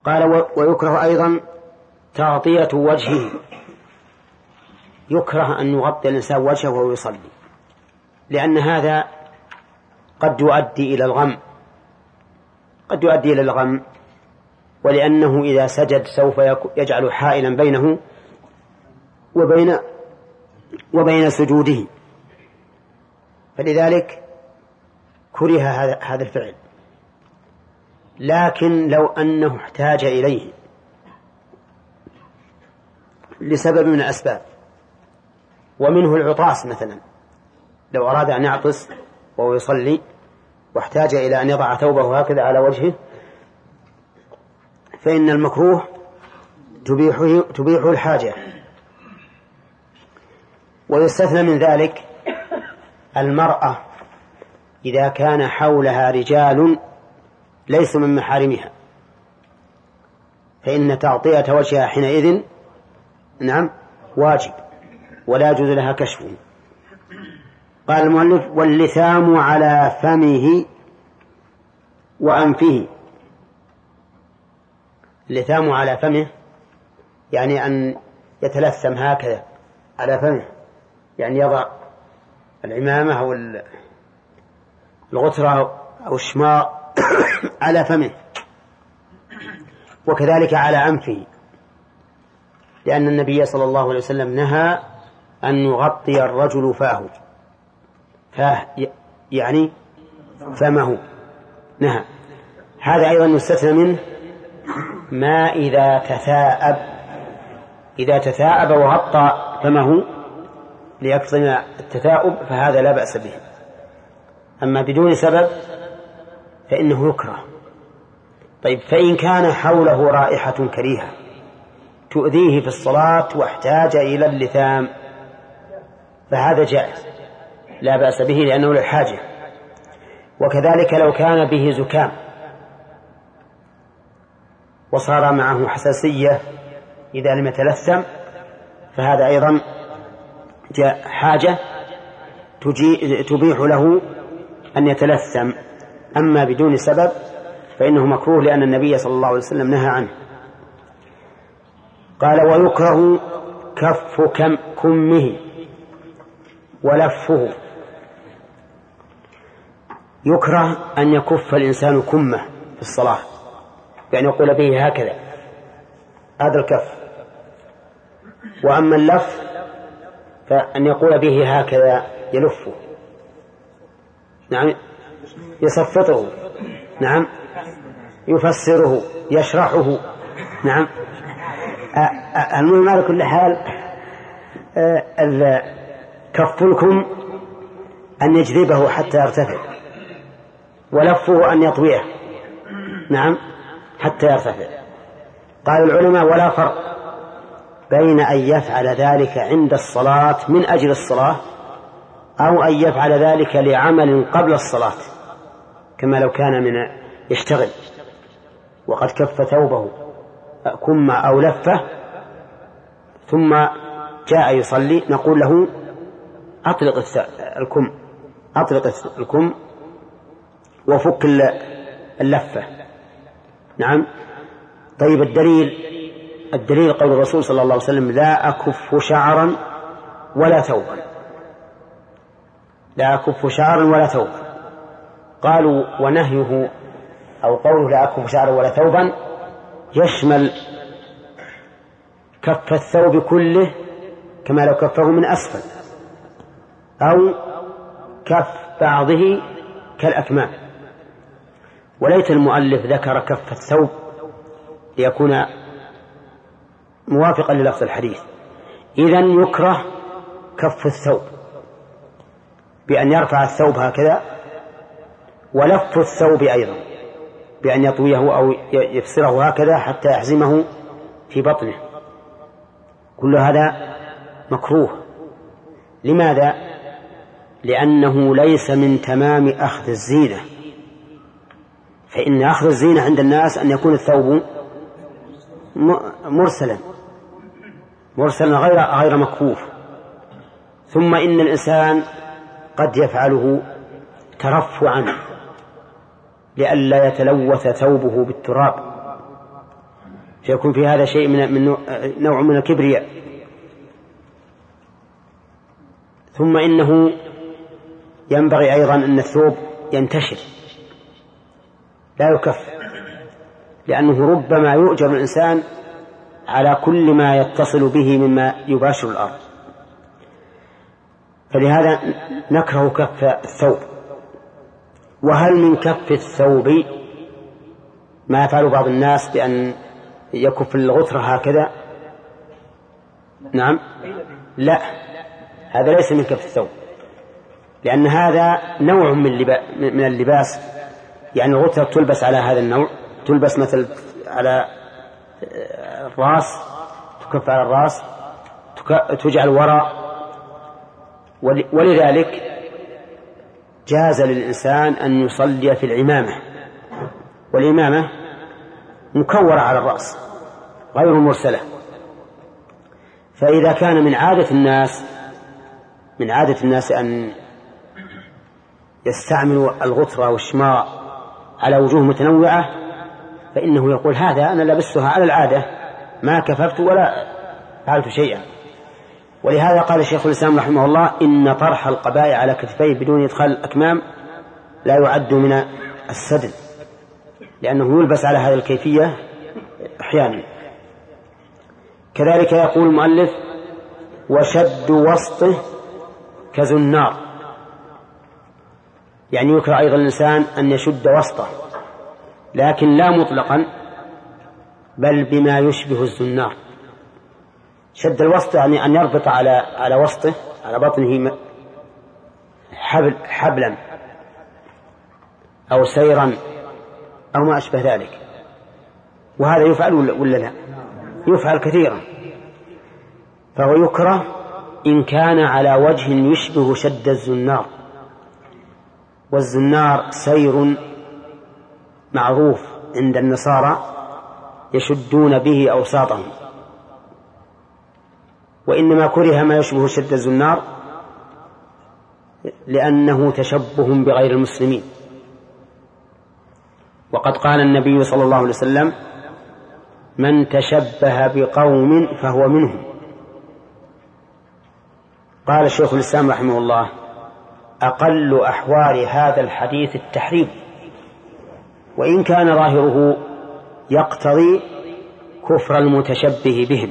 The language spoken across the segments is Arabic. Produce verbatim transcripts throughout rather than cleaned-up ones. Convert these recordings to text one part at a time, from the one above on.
قال ويكره أيضا تغطية وجهه، يكره أن يغطي الإنسان وجهه وهو يصلي، لأن هذا قد يؤدي إلى الغم قد يؤدي إلى الغم ولأنه إذا سجد سوف يجعل حائلا بينه وبين وبين سجوده، فلذلك كره هذا الفعل. لكن لو أنه احتاج إليه لسبب من الأسباب، ومنه العطاس مثلا، لو أراد أن يعطس وهو يصلي واحتاج إلى أن يضع ثوبه هكذا على وجهه، فإن المكروه تبيحه, تبيحه الحاجة. ويستثنى من ذلك المرأة إذا كان حولها رجال ليسوا من محارمها، فإن تغطية وجهها حينئذ نعم واجب ولا يجوز لها كشفه. قال المؤلف واللثام على فمه وأنفه. اللثام على فمه يعني أن يتلثم هكذا على فمه، يعني يضع العمامة أو الغترة أو الشماء على فمه، وكذلك على أنفه، لأن النبي صلى الله عليه وسلم نهى أن يغطي الرجل فاه، فاه يعني فمه نهى. هذا أيضا يستثنى منه ما إذا تثاءب إذا تثاءب وغطى فمه ليكظم التثاؤب فهذا لا بأس به، أما بدون سبب فإنه يكره. طيب فإن كان حوله رائحة كريهة تؤذيه في الصلاة واحتاج إلى اللثام فهذا جائز لا بأس به لأنه للحاجة. وكذلك لو كان به زكام وصار معه حساسية إذا لم يتلثم فهذا أيضا جاء حاجة تبيح له أن يتلثم، أما بدون سبب فإنه مكروه لأن النبي صلى الله عليه وسلم نهى عنه. قال ويكره كف كم كمه ولفه. يكره أن يكف الإنسان كمه في الصلاة، يعني يقول به هكذا، هذا الكف. وأما اللف فأن يقول به هكذا يلفه، نعم يصفطه، نعم يفسره يشرحه، نعم. المهم على كل حال كف الكم أن يجذبه حتى يرتفع، ولفه أن يطويه، نعم حتى يرتفع. قال العلماء ولا فرق بين أن يفعل ذلك عند الصلاة من أجل الصلاة أو أن يفعل ذلك لعمل قبل الصلاة، كما لو كان من يشتغل وقد كف ثوبه كم أو لفه ثم جاء يصلي نقول له أطلق الكم أطلق الكم وفك اللفة، نعم. طيب الدليل الدليل قول الرسول صلى الله عليه وسلم لا أكف شعرا ولا ثوبا، لا أكف شعرا ولا ثوبا. قالوا ونهيه أو قوله لا أكف شعرا ولا ثوبا يشمل كف الثوب كله كما لو كفه من أسفل، أو كف بعضه كالأكمام. وليت المؤلف ذكر كف الثوب ليكون موافقا للفظ الحديث. إذن يكره كف الثوب بأن يرفع الثوب هكذا، ولف الثوب أيضا بأن يطويه أو يفسره هكذا حتى يحزمه في بطنه. كل هذا مكروه. لماذا؟ لأنه ليس من تمام أخذ الزينة، فإن أخذ الزينة عند الناس أن يكون الثوب مرسلا مرسلا غير غير مكفوف. ثم إن الإنسان قد يفعله ترفعا لئلا يتلوث ثوبه بالتراب، فيكون في هذا شيء من, من نوع من الكبرياء. ثم إنه ينبغي أيضا أن الثوب ينتشر لا يكف، لأنه ربما يؤجر الإنسان على كل ما يتصل به مما يباشر الأرض، فلهذا نكره كف الثوب. وهل من كف الثوب ما يفعل بعض الناس بأن يكف الغترة هكذا؟ نعم، لا، هذا ليس من كف الثوب، لأن هذا نوع من اللباس، يعني الغترة تلبس على هذا النوع، تلبس مثل على الرأس، تكف على الرأس، تجعل وراء. ولذلك جاز للإنسان أن يصلي في العمامة، والعمامة مكورة على الرأس غير مرسلة. فإذا كان من عادة الناس من عادة الناس أن يستعملوا الغترة والشماء على وجوه متنوعة، فإنه يقول هذا أنا لبستها على العادة، ما كففت ولا فعلت شيئا. ولهذا قال الشيخ الإسلام رحمه الله: إن طرح القباء على كتفيه بدون إدخال الأكمام لا يعد من السدل، لأنه يلبس على هذه الكيفية أحيانا. كذلك يقول المؤلف: وشد وسطه كزنار، يعني يكره أيضا الإنسان أن يشد وسطه، لكن لا مطلقا، بل بما يشبه الزنار. شد الوسط يعني أن يربط على على وسطه، على بطنه حبل حبلا أو سيرا أو ما أشبه ذلك، وهذا يفعل ولا لا؟ يفعل كثيرا. فهو يكره إن كان على وجه يشبه شد الزنار، والزنار سير معروف عند النصارى يشدون به أوساطهم، وإنما كره ما يشبه شد الزنار لأنه تشبه بغير المسلمين. وقد قال النبي صلى الله عليه وسلم: من تشبه بقوم فهو منهم. قال الشيخ الإسلام رحمه الله: أقل أحوال هذا الحديث التحريم، وإن كان ظاهره يقتضي كفر المتشبه بهم.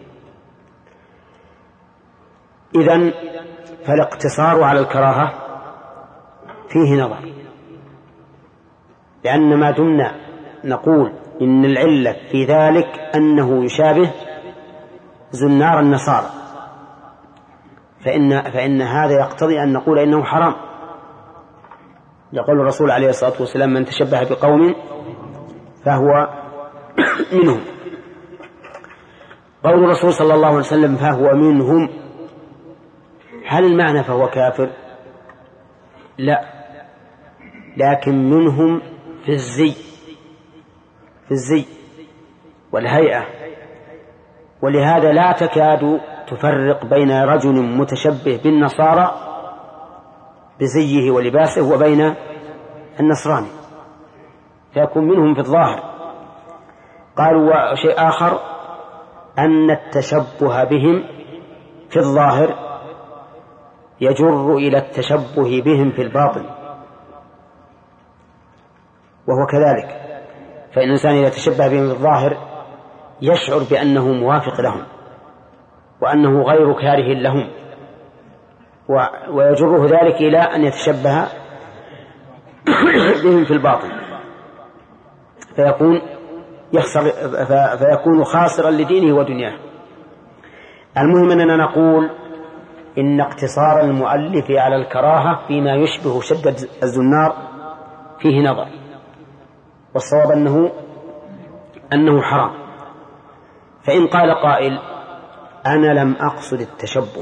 إذن فالاقتصار على الكراهة فيه نظر، لأن ما دمنا نقول إن العلة في ذلك أنه يشابه زنار النصارى، فإن, فإن هذا يقتضي أن نقول إنه حرام. يقول الرسول عليه الصلاة والسلام: من تشبه بقوم فهو منهم. قول الرسول صلى الله عليه وسلم فهو منهم، هل المعنى فهو كافر؟ لا، لكن منهم في الزي في الزي والهيئة. ولهذا لا تكاد تفرق بين رجل متشبه بالنصارى بزيه ولباسه وبين النصراني، فيكون منهم في الظاهر. قالوا شيء آخر: أن التشبه بهم في الظاهر يجر إلى التشبه بهم في الباطن، وهو كذلك. فإن الإنسان إذا تشبه بهم في الظاهر يشعر بأنه موافق لهم وأنه غير كاره لهم، ويجره ذلك إلى أن يتشبه بهم في الباطن، فيكون يخسر فيكون خاسرا لدينه ودنياه. المهم أننا نقول إن اقتصار المؤلف على الكراهة فيما يشبه شدة الزنار فيه نظر، والصواب أنه أنه حرام. فإن قال قائل: أنا لم أقصد التشبه،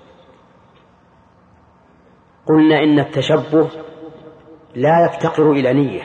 قلنا إن التشبه لا يفتقر إلى نية،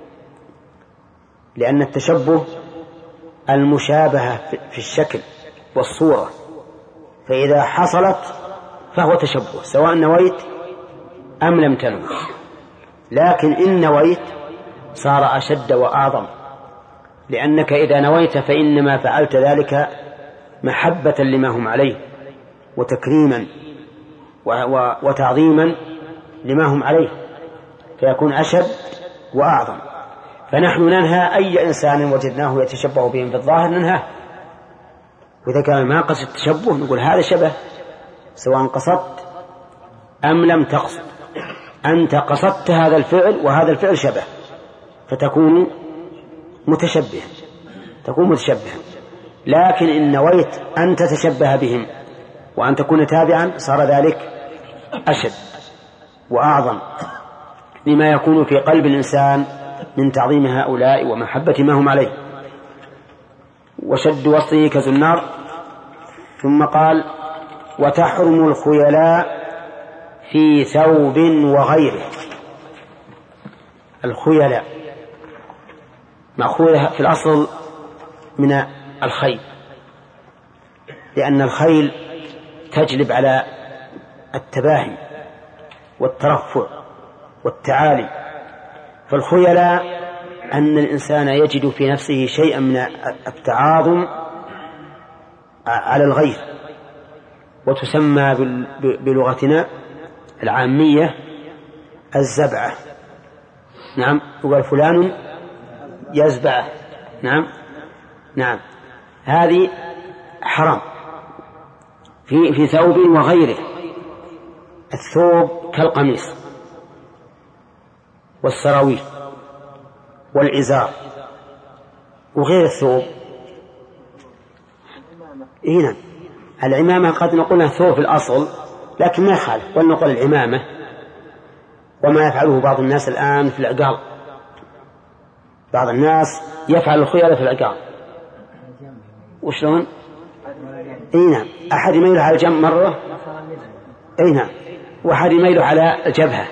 لأن التشبه المشابهة في الشكل والصورة، فإذا حصلت فهو تشبه سواء نويت أم لم تنوي. لكن إن نويت صار أشد وأعظم، لأنك إذا نويت فإنما فعلت ذلك محبة لما هم عليه وتكريما وتعظيما لما هم عليه، فيكون أشد وأعظم. فنحن ننهى أي إنسان وجدناه يتشبه بهم في الظاهر ننهاه، وإذا كان ما قصد التشبه نقول هذا شبه، سواء قصدت أم لم تقصد، أنت قصدت هذا الفعل وهذا الفعل شبه، فتكون متشبها تكون متشبها. لكن إن نويت أن تتشبه بهم وأن تكون تابعا صار ذلك أشد وأعظم لما يكون في قلب الإنسان من تعظيم هؤلاء ومحبة ما هم عليه. وشد وصفه كزنار. ثم قال وتحرم الخيلاء في ثوب وغيره. الخيلاء مأخوذة في الأصل من الخيل، لأن الخيل تجلب على التباهي والترفع والتعالي، فالخيلاء أن الإنسان يجد في نفسه شيئا من التعاظم على الغير، وتسمى بلغتنا العامية الزبعة. نعم، يقول فلان يزبعه. نعم نعم هذه حرام في في ثوب وغيره. الثوب كالقميص والسراويل والإزار وغير الثوب. هنا العمامة قد نقولها ثوب في الأصل لكن ما يخالف، ولنقول العمامة وما يفعله بعض الناس الآن في العقال. بعض الناس يفعل الخيلاء في العقال. وشلون؟ اي نعم، أحد يميله على الجنب مرة، اي نعم، وأحد يميله على الجبهة،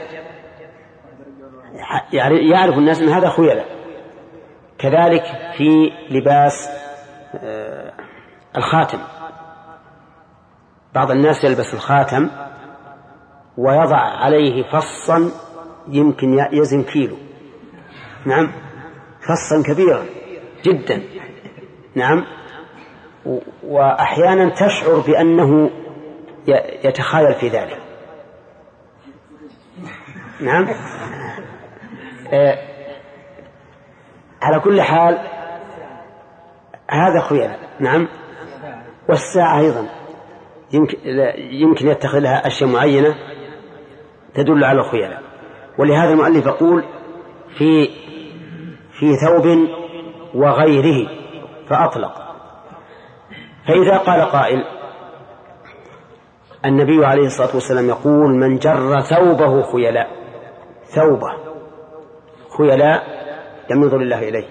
يعني يعرف الناس أن هذا خيلاء. كذلك في لباس الخاتم، بعض الناس يلبس الخاتم ويضع عليه فصا يمكن يزن كيلو. نعم، فصا كبيرا جدا. نعم، وأحيانا تشعر بأنه يتخايل في ذلك. نعم. آه على كل حال هذا خيلاء. نعم. والساعة أيضا يمكن, يمكن يتخذ لها أشياء معينة تدل على الخيلاء. ولهذا المؤلف يقول في في ثوب وغيره فأطلق. فإذا قال قائل النبي عليه الصلاة والسلام يقول من جر ثوبه خيلاء، ثوبه خيلاء لم ينظر الله إليه،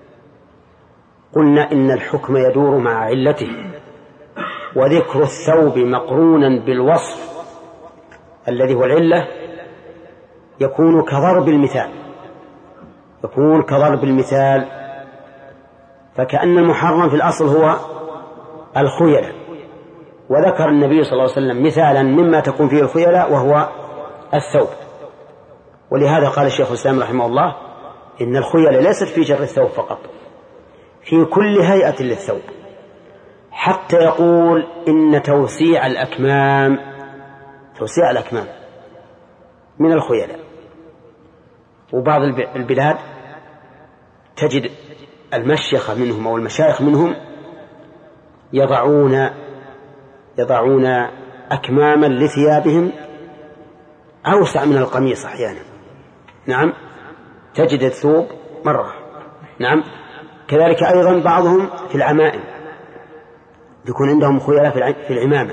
قلنا إن الحكم يدور مع علته، وذكر الثوب مقرونا بالوصف الذي هو العلة يكون كضرب المثال يكون كضرب المثال فكأن المحرم في الأصل هو الخيلاء، وذكر النبي صلى الله عليه وسلم مثالا مما تكون فيه الخيلاء وهو الثوب. ولهذا قال الشيخ الإسلام رحمه الله إن الخيلاء ليست في جر الثوب فقط، في كل هيئة للثوب، حتى يقول إن توسيع الأكمام توسيع الأكمام من الخيلاء. وبعض البلاد تجد المشيخة منهم أو المشايخ منهم يضعون يضعون أكماما لثيابهم أوسع من القميص أحيانا. نعم، تجد الثوب مرة. نعم، كذلك أيضا بعضهم في العمائم يكون عندهم خيلاء في العمامة،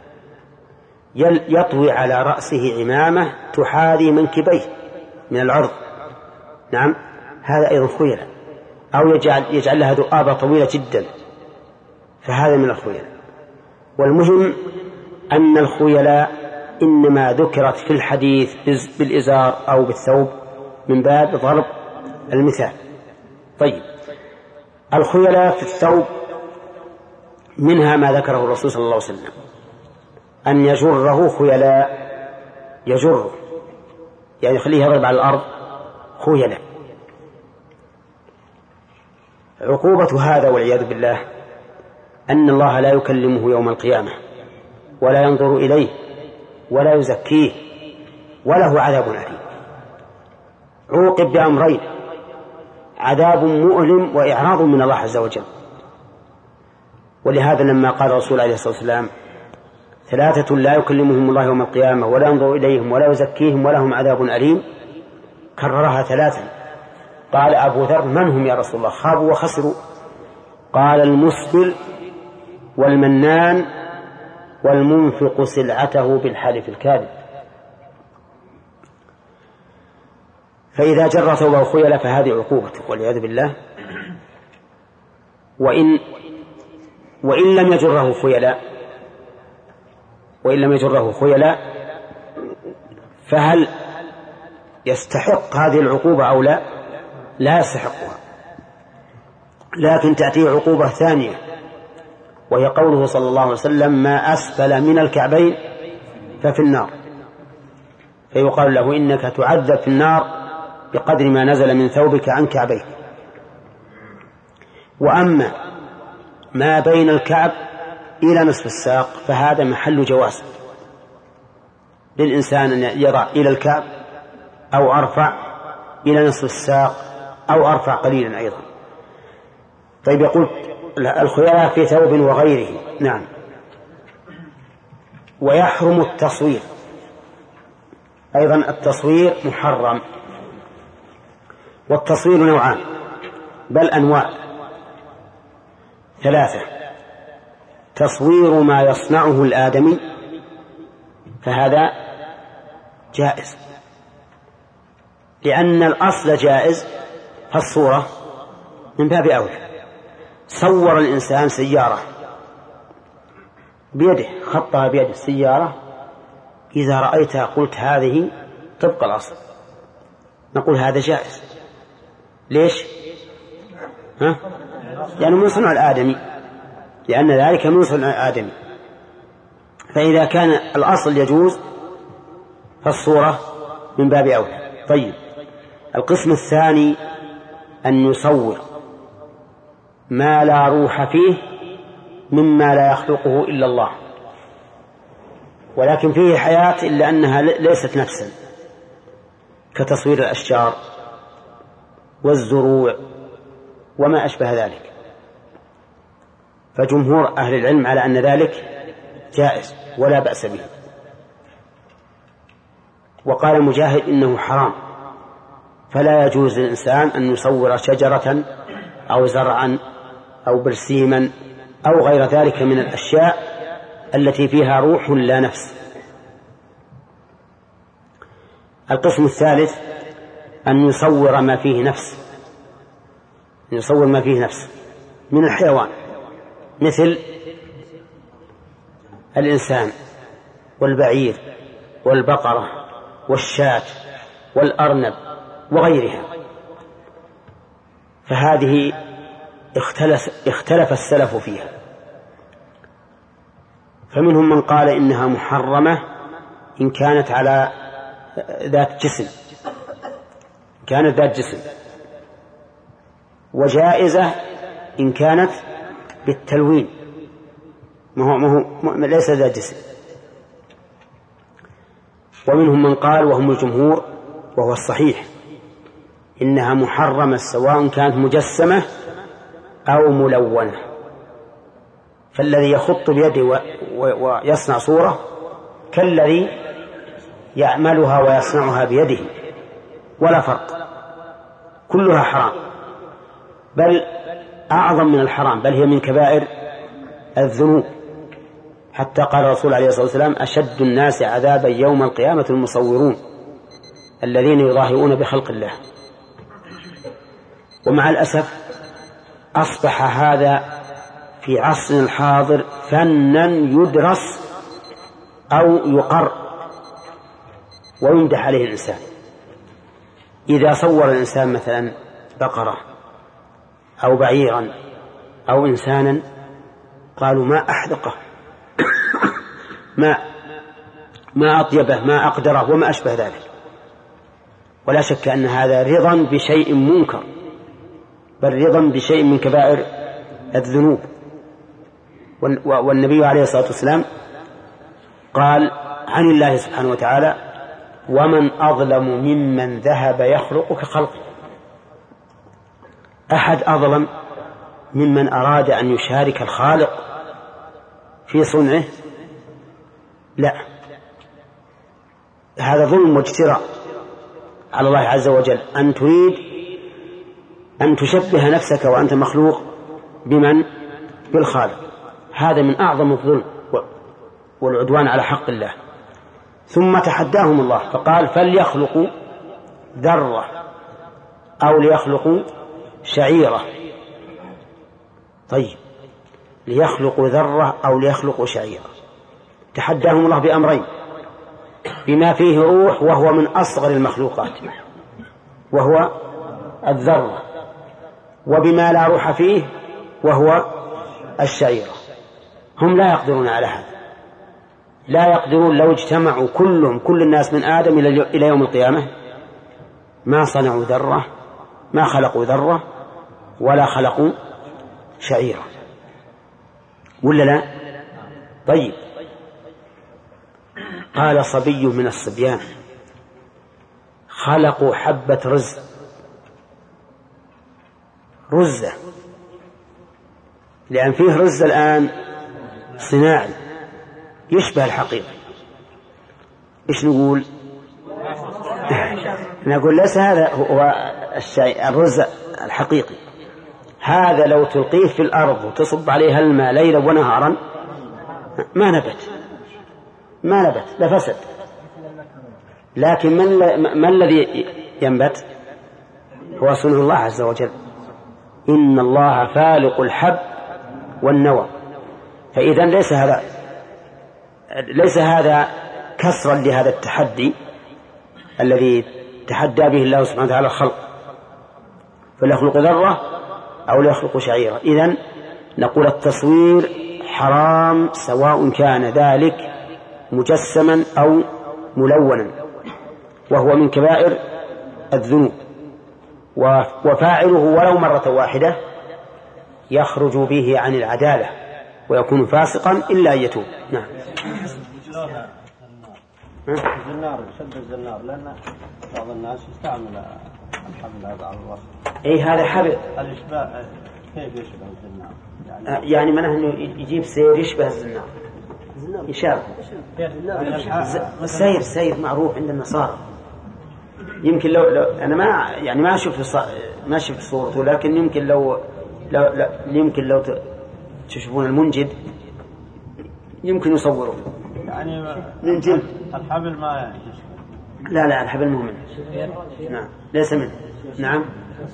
يطوي على رأسه عمامة تحاذي منكبيه من العرض. نعم، هذا أيضا خيلاء. أو يجعل, يجعل لها ذؤابة طويلة جدا، فهذا من الخيلاء. والمهم أن الخيلاء إنما ذكرت في الحديث بالإزار أو بالثوب من باب ضرب المثال. طيب، الخيلاء في الثوب منها ما ذكره الرسول صلى الله عليه وسلم أن يجره خيلاء، يجره يعني يخليه يضرب على الأرض خيلاء. عقوبة هذا والعياذ بالله أن الله لا يكلمه يوم القيامة ولا ينظر إليه ولا يزكيه وله عذاب أليم. عوقب بأمرين: عذاب مؤلم وإعراض من الله عز وجل. ولهذا لما قال الرسول عليه الصلاة والسلام: ثلاثة لا يكلمهم الله يوم القيامة ولا ينظر إليهم ولا يزكيهم ولهم عذاب أليم، كررها ثلاثا. قال أبو ذر: من هم يا رسول الله؟ خابوا وخسروا. قال: المسبل والمنان والمنفق سلعته بالحلف الكاذب. فإذا جر ثوبه خيلا فهذه عقوبته والعياذ بالله. وإن وإن لم يجره خيلا وإن لم يجره خيلا فهل يستحق هذه العقوبة أو لا؟ لا يستحقها، لكن تأتيه عقوبة ثانية، وهي قوله صلى الله عليه وسلم: ما أسفل من الكعبين ففي النار. فيقال له: إنك تعذب في النار بقدر ما نزل من ثوبك عن كعبيك. وأما ما بين الكعب إلى نصف الساق فهذا محل جواز للإنسان أن يضع إلى الكعب أو أرفع إلى نصف الساق أو أرفع قليلا أيضا. طيب، يقول الخيلاء في ثوب وغيره. نعم. ويحرم التصوير أيضا. التصوير محرم، والتصوير نوعان بل أنواع ثلاثة: تصوير ما يصنعه الآدمي فهذا جائز لأن الأصل جائز، فالصورة من باب أولى. صور الإنسان سيارة بيده، خطها بيد السيارة، إذا رأيتها قلت هذه طبق الأصل، نقول هذا جائز. ليش؟ ها؟ لأنه من صنع الآدمي، لأن ذلك من صنع الآدمي. فإذا كان الأصل يجوز فالصورة من باب أولى. طيب، القسم الثاني أن يصور ما لا روح فيه مما لا يخلقه إلا الله، ولكن فيه حياة إلا أنها ليست نفسا، كتصوير الأشجار والزروع وما أشبه ذلك. فجمهور أهل العلم على أن ذلك جائز ولا بأس به. وقال مجاهد إنه حرام، فلا يجوز للإنسان أن يصور شجرة أو زرعا أو برسيما أو غير ذلك من الأشياء التي فيها روح لا نفس. القسم الثالث أن يصور ما فيه نفس، أن يصور ما فيه نفس من الحيوان، مثل الإنسان والبعير والبقرة والشاة والأرنب وغيرها. فهذه اختلف, اختلف السلف فيها، فمنهم من قال إنها محرمة إن كانت على ذات جسم، كانت ذات جسم، وجائزة إن كانت بالتلوين، ما هو, ما هو ليس ذات جسم. ومنهم من قال وهم الجمهور وهو الصحيح إنها محرمة سواء كانت مجسمة أو ملونة. فالذي يخط بيده ويصنع صورة كالذي يعملها ويصنعها بيده، ولا فرق، كلها حرام، بل أعظم من الحرام، بل هي من كبائر الذنوب. حتى قال الرسول عليه الصلاة والسلام: أشد الناس عذابا يوم القيامة المصورون الذين يظاهرون بخلق الله. ومع الأسف أصبح هذا في عصرنا الحاضر فنا يدرس أو يقر ويمدح عليه الإنسان. إذا صور الإنسان مثلا بقرة أو بعيرا أو إنسانا قالوا ما أحدقه ما ما أطيبه ما أقدره وما أشبه ذلك. ولا شك أن هذا رضا بشيء منكر، بل رضا بشيء من كبائر الذنوب. والنبي عليه الصلاة والسلام قال عن الله سبحانه وتعالى: ومن أظلم ممن ذهب يخلق كخلقه. أحد أظلم ممن أراد أن يشارك الخالق في صنعه؟ لا، هذا ظلم واجتراء على الله عز وجل، أن تريد أن تشبه نفسك وأنت مخلوق بمن؟ بالخالق. هذا من أعظم الظلم والعدوان على حق الله. ثم تحداهم الله فقال: فليخلقوا ذرة أو ليخلقوا شعيرة. طيب، ليخلقوا ذرة أو ليخلقوا شعيرة، تحداهم الله بأمرين: بما فيه روح وهو من أصغر المخلوقات وهو الذرة، وبما لا روح فيه وهو الشعيرة. هم لا يقدرون على هذا، لا يقدرون. لو اجتمعوا كلهم كل الناس من آدم إلى يوم القيامة ما صنعوا ذرة، ما خلقوا ذرة ولا خلقوا شعيرة، ولا لا؟ طيب، قال صبي من الصبيان: خلقوا حبة رز، رزة، لأن فيه رز الآن صناعي يشبه الحقيقة. إيش نقول؟ نقول ليس هذا هو الشيء الرز الحقيقي، هذا لو تلقيه في الأرض وتصب عليه الماء ليلا ونهارا ما نبت ما نبت لفسد. لكن من, ما الذي ينبت؟ هو صنع الله عز وجل. إن الله فالق الحب والنوى. فإذا ليس هذا ليس هذا كسرا لهذا التحدي الذي تحدى به الله سبحانه وتعالى الخلق: فليخلق ذرة أو ليخلق شعيرة. إذن نقول التصوير حرام سواء كان ذلك مجسما أو ملونا، وهو من كبائر الذنوب، وفاعله ولو مرة واحدة يخرج به عن العدالة ويكون فاسقا إلا أن يتوب. نعم. الزنار شد الزنار، لأن بعض الناس يستعمل الحبل هذا على الوصف. أي هذا حبل. الإشباع كيف يشبه الزنار؟ يعني, يعني منه أنه يجيب سير يشبه الزنار، يشابه السير. سير معروف عند النصارى. يمكن لو, لو أنا ما يعني ما شفت ما شفت صورته، لكن يمكن لو لو يمكن لو تشوفون المنجد يمكن يصورون يعني من جلد الحبل. ما يعني لا لا الحبل مو منه. نعم ليس منه. نعم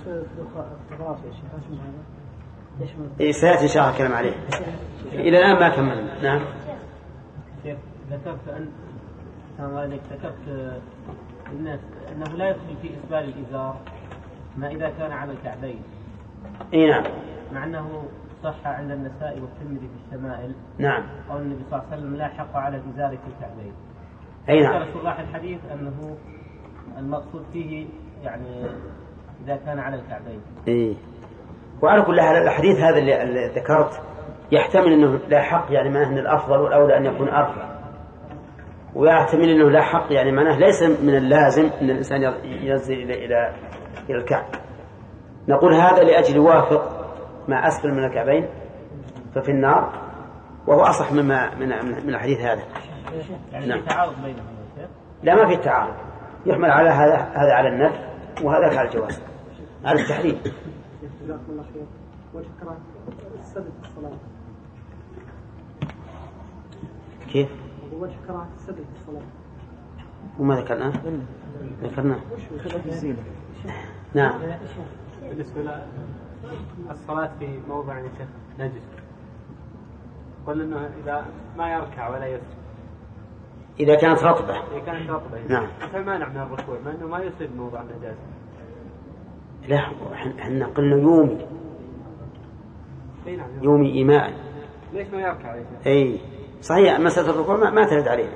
إيه سيأتي إن شاء الله الكلام عليه. إلى الآن ما كملنا. نعم. ذكرت أن ذلك ذكرت الناس أنه لا يدخل في إسبال الإزار ما إذا كان على الكعبين. إيه نعم. مع أنه صح عند النسائي والترمذي في الشمائل. نعم. قال النبي صلى الله عليه وسلم: لا حق على الإزار في الكعبين. أي نعم. ذكر شراح الحديث أنه المقصود فيه يعني إذا كان على الكعبين. إيه. وعلى كل حال الحديث هذا اللي ذكرت يحتمل أنه لا حق، يعني معناه أن الأفضل والأولى أن يكون أرفع، ويحتمل أنه لا حق يعني معناه ليس من اللازم أن الإنسان ينزل إلى إلى إلى الكعب. نقول هذا لأجل يوافق ما أسفل من الكعبين ففي النار، وهو أصح مما من من الحديث هذا. يعني نعم. تعارض بينهم؟ لا، ما في تعارض، يحمل على هذا هذا على النفي وهذا على الجواز، على التحريم. جزاكم الله خير. وجه كراهة السبب في الصلاة. كيف؟ وجه كراهة السبب في الصلاة. وما ذكرناه؟ ذكرناه. نعم. بالنسبة للصلاة في موضع نجس، قل إنه إذا ما يركع ولا يسجد إذا كانت رطبة. إذا كانت رطبة نعم. فمانع من الركوع مع إنه ما يصيب موضع النجاسة. لا، احنا قلنا يومي نعم. يومي إيماء. ليش ما يركع؟ أي صحيح، مسألة الركوع ما, ما ترد عليه.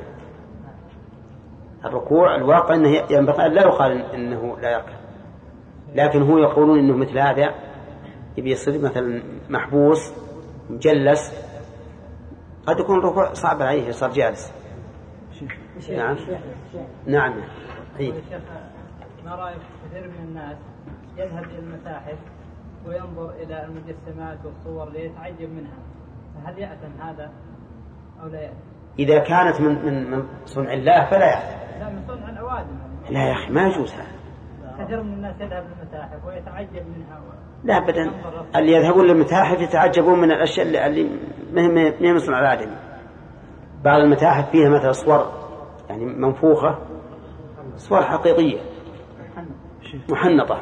الركوع الواقع أنه ينبغي لا يقال إنه لا يركع، لكن هو يقولون إنه مثل هذا يبي يصير مثلا محبوس مجلس قد يكون الركوع صعب عليه صار جالس. نعم نعم أي. ما رأيك كثير من الناس يذهب إلى المتاحف وينظر إلى المجسمات والصور ليتعجب منها، فهل يأثم هذا أو لا يأثم؟ إذا كانت من من من صنع الله فلا يأثم. لا، من صنع العوادم. لا يا أخي ما يجوز هذا. كثير من الناس يذهب للمتاحف ويتعجب منها و... لا أبدا، اللي يذهبون للمتاحف يتعجبون من الأشياء اللي ما هي من صنع العادم. بعض المتاحف فيها مثلا صور يعني منفوخة، صور حقيقية محنطة.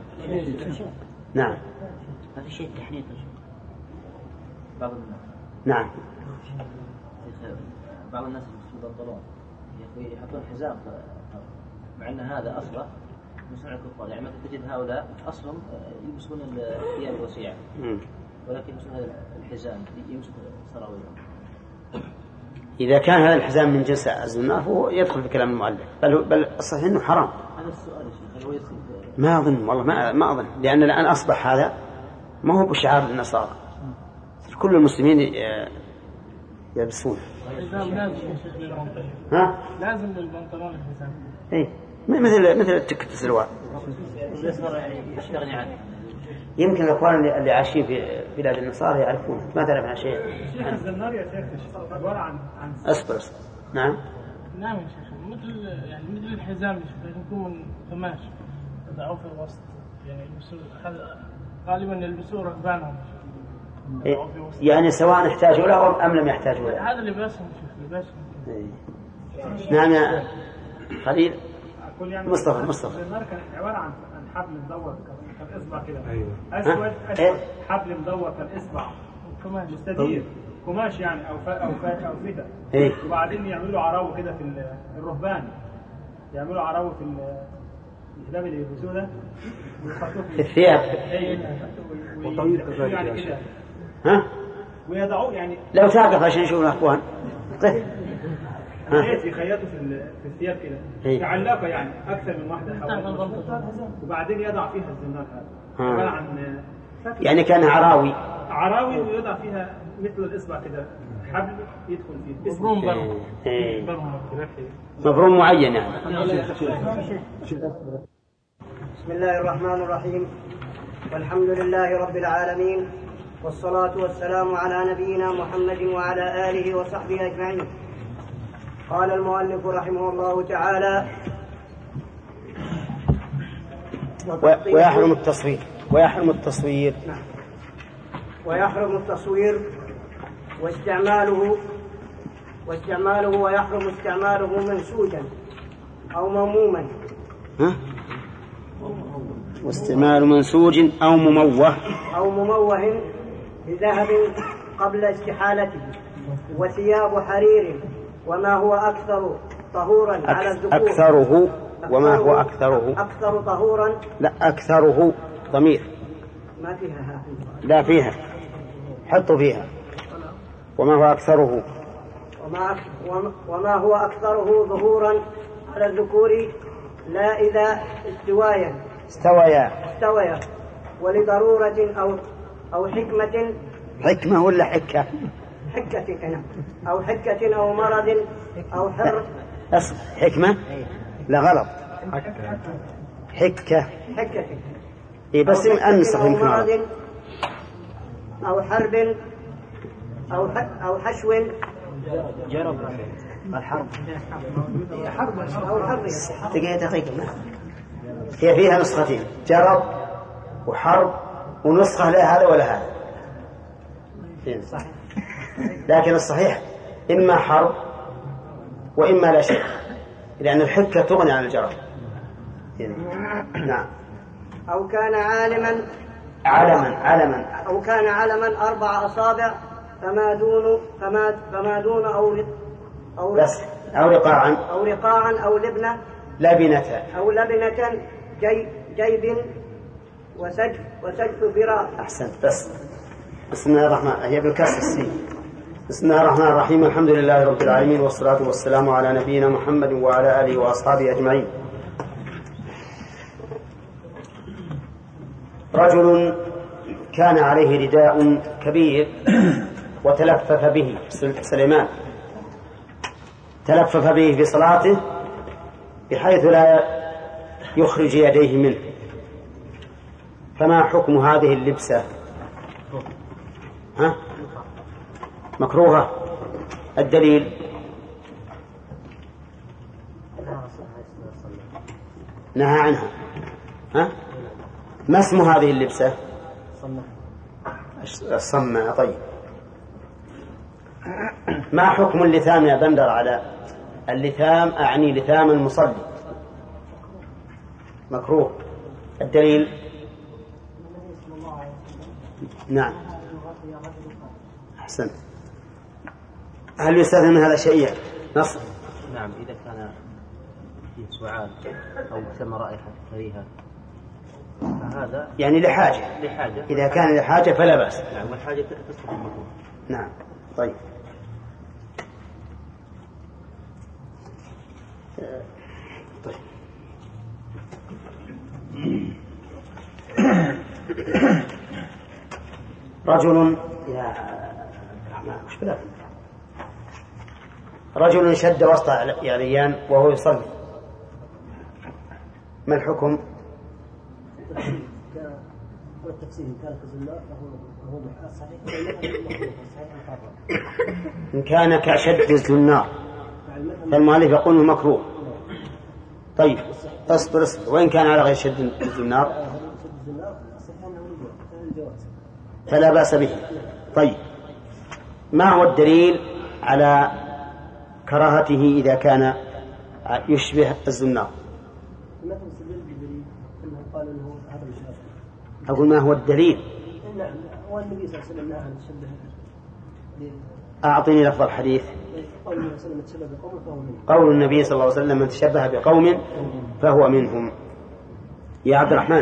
نعم هذا شيء تحنيط بعض الناس. نعم بعض الناس يفضلون يحطون حزام مع أن هذا أصله من صنع الكفار، يعني مثلا تجد هؤلاء أصلهم يلبسون الثياب الوسيعة ولكن يلبسون هذا الحزام يمسك سراويلهم. إذا كان هذا الحزام من جنس الزنا فهو يدخل في كلام المؤلف، بل بل الصحيح إنه حرام. هذا السؤال يا شيخ، هل هو يصير؟ ما أظن والله ما ما أظن، لأن الآن أصبح هذا ما هو بشعار النصارى، كل المسلمين يلبسونه. ها؟ لازم للبنطلون الحزام. إيه مثل مثل التكت السلوار. يستغني عنه. يمكن الأخوان اللي عايشين في بلاد النصارى يعرفون، ما تعرف عن شيء. شيخ الزنار يا شيخ عبارة عن عن أصبر أصبر. نعم. نعم يا شيخ، مثل يعني مثل الحزام يكون من قماش يضعوه في الوسط، يعني يلبسوه غالبا يلبسوه رهبانهم. إيه؟ يعني سواء احتاجوا له أم لم يحتاجوا له. هذا لباسهم شيخ، لباسهم. إيه. نعم يا خليل. يعني مصطفى مصطفى. الزنار كان عبارة عن عن حبل مدور كالإصبع كده. أيوة. أسود أسود إيه؟ حبل مدور كالإصبع. قماش مستدير. قماش يعني أو فا أو فا أو فدا. إيه؟ وبعدين يعملوا عراوة كده في الرهبان، يعملوا عراوة في الثياب اللي يلبسوه ده في الثياب. وطويل يعني كده. ها؟ ويضعوه يعني لو تعرف عشان يشوفون الأخوان. طيب. خيط يخيطوا في في الثياب كده. إيه؟ كعلاقة يعني أكثر من واحدة حوالي. وبعدين يضع فيها الزنار هذا. عبارة عن يعني كان عراوي. عراوي ويضع فيها مثل الإصبع كده حبل يدخل فيه. مبروم برضه. إيه. مبروم معين يعني. بسم الله الرحمن الرحيم، والحمد لله رب العالمين، والصلاة والسلام على نبينا محمد وعلى آله وصحبه أجمعين. قال المؤلف رحمه الله تعالى: ويحرم التصوير ويحرم التصوير نعم. ويحرم التصوير واستعماله واستعماله ويحرم استعماله منسوجا أو مموما. ها؟ واستعمال منسوج أو مموه أو مموه بذهب قبل استحالته، وثياب حرير، وما هو أكثر طهورا على الذكور. أكثره وما هو أكثره أكثر طهورا. لا أكثره ضمير ما فيها ها. لا فيها، حطوا فيها. وما هو أكثره وما, وما هو أكثره ظهورا على الذكور، لا إذا استوايا استويا استويا ولضرورة أو أو حكمة. حكمة ولا حكة؟ حكة هنا أو حكة أو مرض أو حر. أصل حكمة لا غلط، حكة حكة إيه بس أنصف أو يمكن مرض أو حرب أو أو حشو. جرب الحرب حرب أو حرب. دقيقة دقيقة. هي فيها نسختين، جرب وحرب، ونسخة لا هذا ولا هذا. لكن الصحيح إما حرب وإما لا شيء، لأن الحكة تغني عن الجرب. نعم. أو كان عالما علما علما أو كان علما أربع أصابع فما دون فما فما دون أو أو بس أو رقاعا أو رقاعا أو لبنة لبنة أو لبنة جي جيب وسجف وسجف براء. أحسنت. بس بسم الله الرحمن هي بالكسر السين. بسم الله الرحمن الرحيم، الحمد لله رب العالمين، والصلاة والسلام على نبينا محمد وعلى آله وأصحابه أجمعين. رجل كان عليه رداء كبير وتلفف به سليمان تلفف به في صلاته بحيث لا يخرج يديه منه، فما حكم هذه اللبسة؟ ها؟ مكروهة. الدليل؟ نهى عنها. ها؟ ما اسم هذه اللبسة؟ الصمة. طيب، ما حكم اللثام يا بندر على اللثام؟ أعني لثام المصلي. مكروه. الدليل؟ نعم. أحسن. هل يستثنى من هذا شيء؟ نصر. نعم، إذا كان فيه سعال أو شم رائحة كريهة فهذا يعني لحاجة. لحاجة إذا كان لحاجة فلا بأس. نعم، والحاجة تسقط المكروه. نعم. طيب. طيب. رجل يا وش بلا رجل شد وسط يعريان وهو يصلي، ما الحكم؟ إن كان كشد الزنار فالمؤلف يقول مكروه. طيب اصبر اصبر، وإن كان على غير شد الزنار فلا بأس به. طيب، ما هو الدليل على كراهته إذا كان يشبه الزنار؟ أقول ما هو الدليل؟ أعطني لفظ الحديث. قول النبي صلى الله عليه وسلم من تشبه بقوم فهو منهم. يا عبد الرحمن،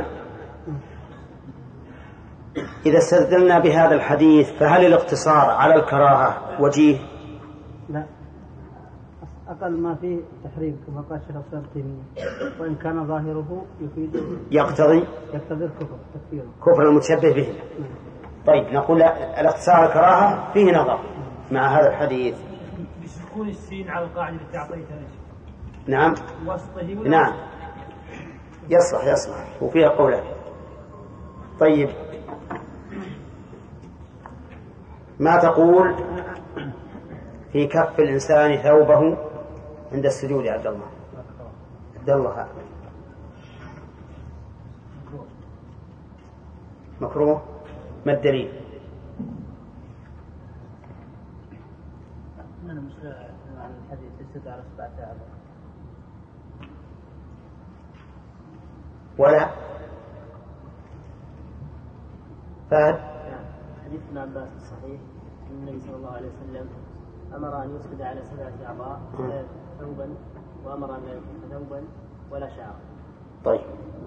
إذا استدلنا بهذا الحديث فهل الاقتصار على الكراهة وجيه؟ لا، أقل ما فيه تحريم كما قال الشيخ الإسلام ابن تيمية، وإن كان ظاهره يفيد يقتضي يقتضي الكفر تكفير كفر المتشبه به. طيب، نقول الاقتصار على الكراهة فيه نظر مع هذا الحديث. بسكون السين على القاعدة التي أعطيتها لك. نعم. وسطه نعم، يصلح يصلح وفيها قولان. طيب، ما تقول في كف الإنسان ثوبه عند السجود يا عبد الله؟ عبد الله، مكروه. ما الدليل؟ أنا مش عن الحديث يسد على سبعة أعضاء ولا فهد. حديث ابن عباس الصحيح أن النبي صلى الله عليه وسلم أمر أن يسجد على سبعة أعضاء ثوبا، وأمر أن لا يكون ثوبا ولا شعر. طيب،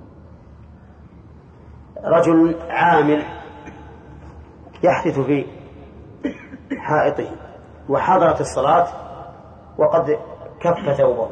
رجل عامل يحدث في حائطه وحضرت الصلاة وقد كف ثوبه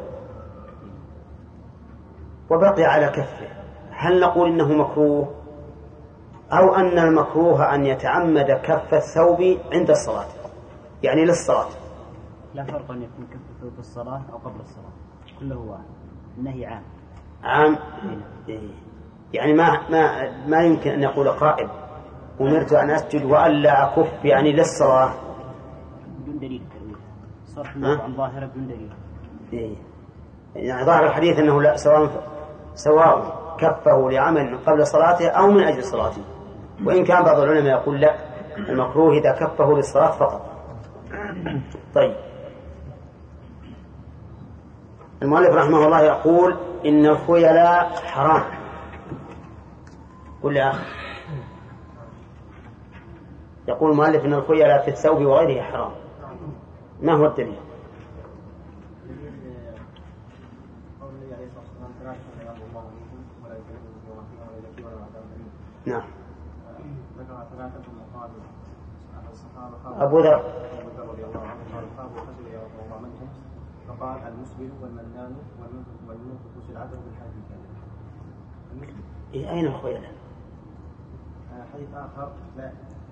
وبقي على كفه، هل نقول إنه مكروه أو أن المكروه أن يتعمد كف الثوب عند الصلاة يعني للصلاة؟ لا فرق أن يكون كف الثوب في الصلاة أو قبل الصلاة، كله واحد، النهي عام. عام. يعني ما ما ما يمكن أن يقول قائل أمرت أن أسجد وألا أكف يعني للصلاة بدون دليل، صرف النص عن ظاهرة بدون دليل. إيه. يعني ظاهر الحديث أنه لا، سواء سواء كفه لعمل قبل صلاته أو من أجل صلاته، وإن كان بعض العلماء يقول لا، المكروه إذا كفه للصلاة فقط. طيب، المؤلف رحمه الله يقول إن الخيلاء حرام. قل يا أخي. يقول المؤلف إن الخيلاء في الثوب وغيره حرام، ما هو الدليل؟ نعم. أبو ذر فقال المسبل والمنان والمنفق سلعته بالحديث. إيه أين الخيلاء؟ حديث آخر لا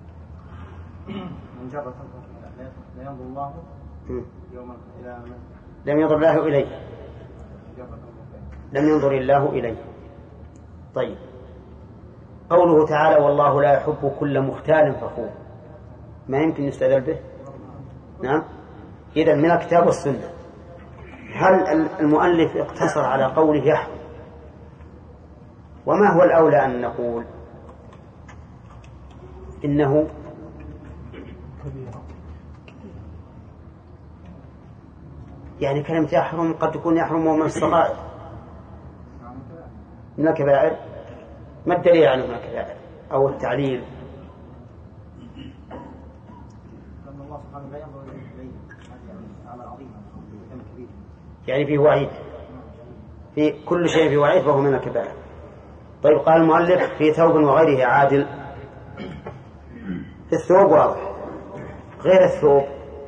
من جرة لا ينظر الله يوم إلى من لم ينظر الله إليه لم ينظر الله إليه. طيب قوله تعالى والله لا يحب كل مختال فخور ما يمكن يستدل به؟ نعم. إذا من الكتاب والسنة هل المؤلف اقتصر على قوله يحب؟ وما هو الأولى أن نقول إنه يعني كلمة يحرم قد تكون يحرم من الصغائر من الكبائر. ما الدليل عنه من الكبائر أو التعليل؟ يعني فيه وعيد في كل شيء فيه وعيد فهو من الكبائر. طيب قال المؤلف في ثوب وغيره عادل. في الثوب واضح، غير الثوب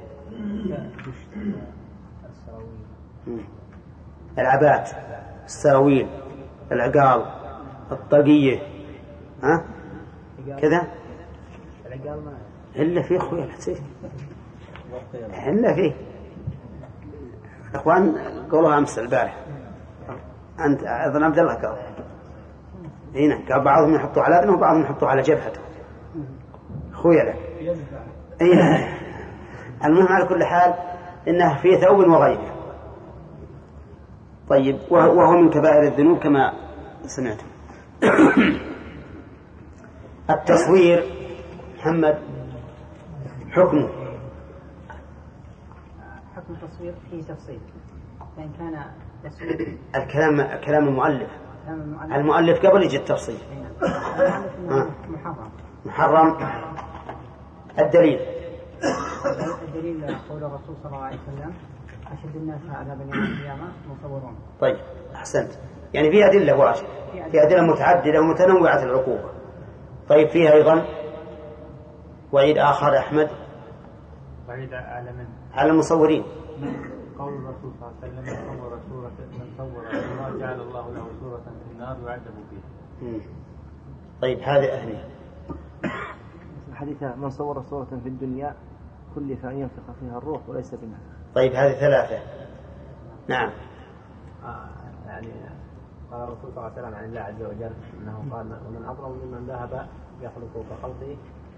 العبات السراويل العقال الطاقية ها كذا إلا فيه خويا الحسين إلا فيه إخوان قولوا أمس البارح أنت أظن عبد الله قال هنا قال بعضهم يحطوا على أذنه وبعضهم يحطوا على جبهته خويا له هنا. المهم على كل حال إنه في ثوب وغيره. طيب وهو من كبائر الذنوب كما سمعتم. التصوير محمد حكمه حكم التصوير فيه تفصيل. فإن كان تصوير الكلام كلام المؤلف المؤلف, المؤلف قبل يجي التفصيل محرم محرم. الدليل الدليل قول الرسول صلى الله عليه وسلم أشد الناس عذابا يوم القيامة مصورون. طيب أحسنت. يعني في أدلة واجب في أدلة متعددة ومتنوعة العقوبة. طيب فيها أيضا وعيد آخر أحمد وعيد على من؟ على المصورين. قول الرسول صلى الله عليه وسلم من صور سورة من صور سورة جعل الله له سورة في النار يعذب فيها. طيب هذه أهني الحديث من صور صورة في الدنيا كلف أن ينفخ فيها الروح وليس بنا. طيب هذه ثلاثة. نعم. آه يعني قال الرسول صلى الله عليه وسلم عن الله عز وجل أنه قال ومن أظلم ممن ذهب يخلق كخلقه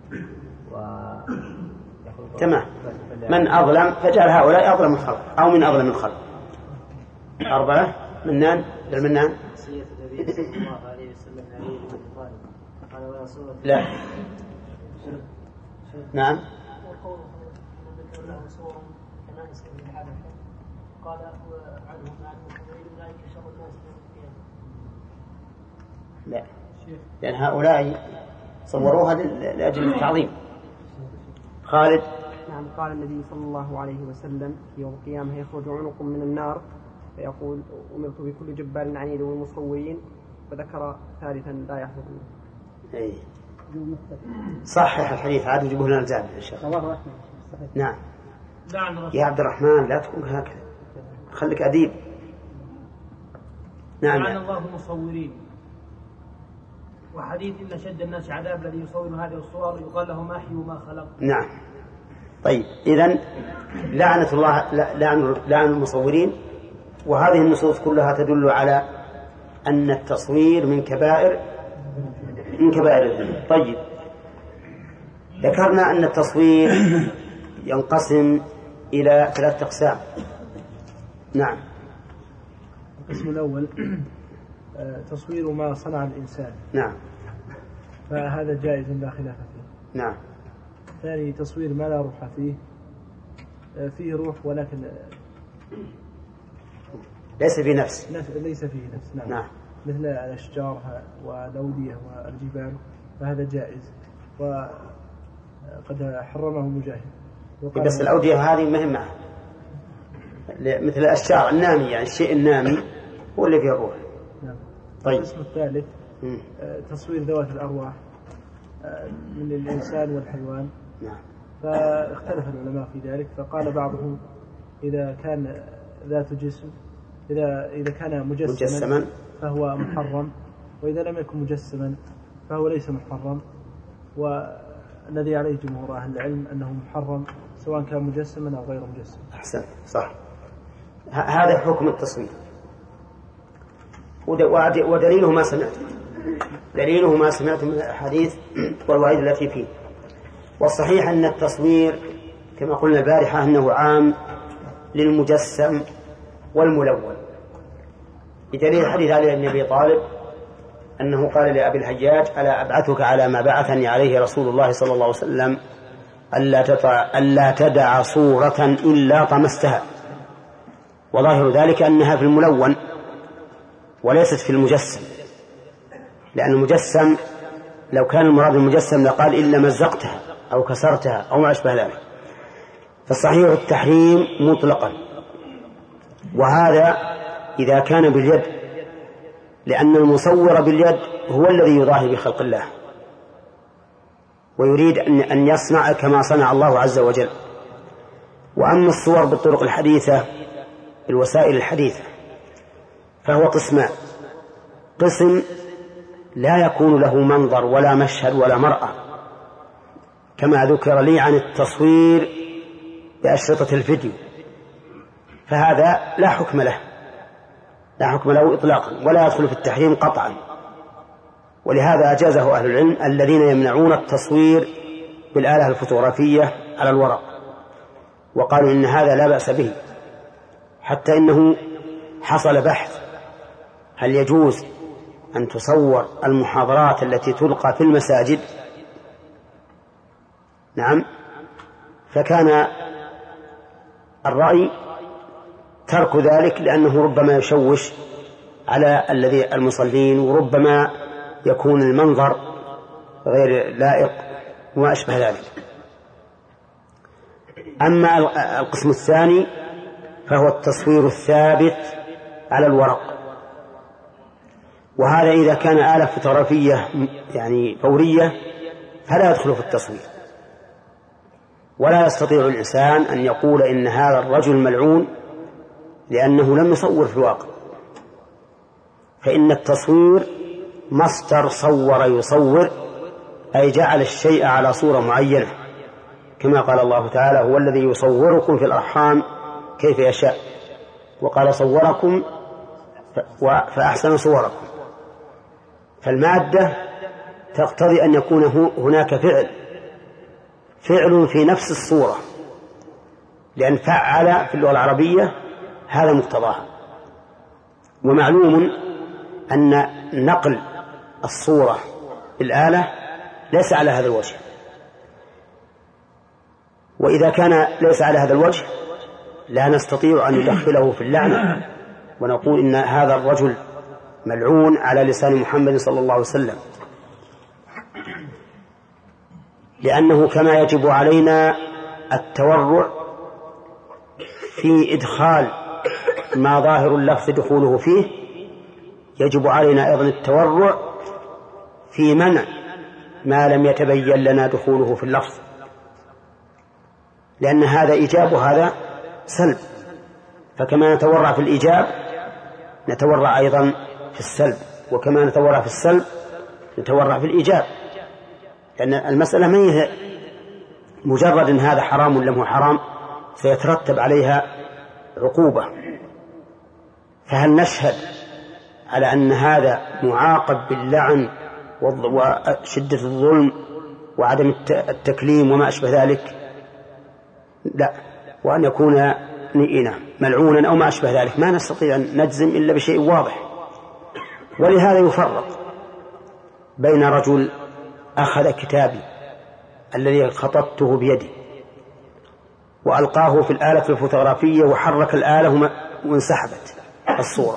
ويخلق تمام. من أظلم فجعل هؤلاء أظلم الخلق أو من أظلم الخلق. أربعة. منان للمنان لا نعم. قال عنهم عن المصورين أولئك شر الناس يوم القيامة. لا لأن هؤلاء صوروها لأجل التعظيم. خالد. نعم. قال النبي صلى الله عليه وسلم في يوم القيامة يخرج عنق من النار فيقول أمرت بكل جبار عنيد والمصورين وذكر ثالثا لا يحفظون. أي صحح الحديث عاد يجيبه لنا الجامع إن شاء الله. نعم. يا عبد الرحمن لا تكون هكذا خليك أديب. نعم. لعن الله المصورين. وحديث إن شد الناس عذاب الذي يصور هذه الصور يقال له ما حي وما خلق. نعم. طيب إذن لعنة الله لعن لعن المصورين. وهذه النصوص كلها تدل على أن التصوير من كبائر من كبائر الذنوب. طيب ذكرنا أن التصوير ينقسم إلى ثلاثة أقسام. نعم. القسم الأول تصوير ما صنع الإنسان. نعم. فهذا جائز لا خلاف فيه. نعم. ثاني تصوير ما لا روح فيه فيه روح ولكن ليس فيه نفس. ليس فيه نفس. نعم. نعم. مثل الأشجار والأودية والجبال فهذا جائز وقد حرمه مجاهد. بس الأودية هذه مهمة مثل الأشجار النامي يعني الشيء النامي هو اللي فيه الروح. نعم. طيب. القسم الثالث تصوير ذوات الأرواح من الإنسان والحيوان. نعم. فاختلف العلماء في ذلك فقال بعضهم إذا كان ذات جسم إذا إذا كان مجسما, مجسما فهو محرم وإذا لم يكن مجسما فهو ليس محرم والذي عليه جمهور أهل العلم أنه محرم سواء كان مجسما أو غير مجسم. أحسن، صح. هذا حكم التصوير، ودليله ما سمعت دليله ما سمعت من الأحاديث والوعيد التي فيه. والصحيح أن التصوير كما قلنا البارحة أنه عام للمجسم والملون، بدليل حديث علي بن أبي طالب أنه قال لأبي الحجاج: ألا أبعثك على ما بعثني عليه رسول الله صلى الله عليه وسلم ألا تدع صورة إلا طمستها. وظاهر ذلك أنها في الملون وليست في المجسم، لأن المجسم لو كان المراد المجسم لقال إلا مزقتها أو كسرتها أو ما أشبه ذلك. فالصحيح التحريم مطلقا، وهذا إذا كان باليد، لأن المصور باليد هو الذي يضاهي بخلق الله ويريد أن يصنع كما صنع الله عز وجل. وأما الصور بالطرق الحديثة بالوسائل الحديثة فهو قسمان: قسم لا يكون له منظر ولا مشهد ولا مرأة، كما ذكر لي عن التصوير بأشرطة الفيديو، فهذا لا حكم له لا حكم له إطلاقا ولا يدخل في التحريم قطعا. ولهذا أجازه أهل العلم الذين يمنعون التصوير بالآلة الفوتوغرافية على الورق، وقالوا إن هذا لا بأس به، حتى إنه حصل بحث هل يجوز أن تصور المحاضرات التي تلقى في المساجد. نعم، فكان الرأي ترك ذلك، لأنه ربما يشوش على الذي المصلين، وربما يكون المنظر غير لائق وما أشبه ذلك. أما القسم الثاني فهو التصوير الثابت على الورق، وهذا إذا كان آلة فوتوغرافية يعني فورية فلا يدخل في التصوير، ولا يستطيع الإنسان أن يقول إن هذا الرجل ملعون لأنه لم يصور في الواقع. فإن التصوير مصدر صور يصور، أي جعل الشيء على صورة معينة، كما قال الله تعالى: هو الذي يصوركم في الأرحام كيف يشاء، وقال: صوركم فأحسن صوركم. فالمادة تقتضي أن يكون هناك فعل فعل في نفس الصورة، لأن فعل في اللغة العربية هذا مقتضاها. ومعلوم أن نقل الصورة بالآلة ليس على هذا الوجه، وإذا كان ليس على هذا الوجه لا نستطيع أن ندخله في اللعنة ونقول إن هذا الرجل ملعون على لسان محمد صلى الله عليه وسلم، لأنه كما يجب علينا التورع في إدخال ما ظاهر اللفظ دخوله فيه، يجب علينا أيضا التورع في منع ما لم يتبين لنا دخوله في اللفظ، لأن هذا إيجاب وهذا سلب. فكما نتورع في الإيجاب نتورع أيضا في السلب، وكما نتورع في السلب نتورع في الإيجاب، لأن المسألة ما هي مجرد إن هذا حرام لم هو حرام، سيترتب عليها عقوبة. فهل نشهد على أن هذا معاقب باللعن وشدة الظلم وعدم التكليم وما أشبه ذلك؟ لا، وأن يكون ملعونا أو ما أشبه ذلك ما نستطيع أن نجزم إلا بشيء واضح. ولهذا يفرق بين رجل أخذ كتابي الذي خططته بيدي وألقاه في الآلة الفوتوغرافية وحرك الآلة وانسحبت الصورة،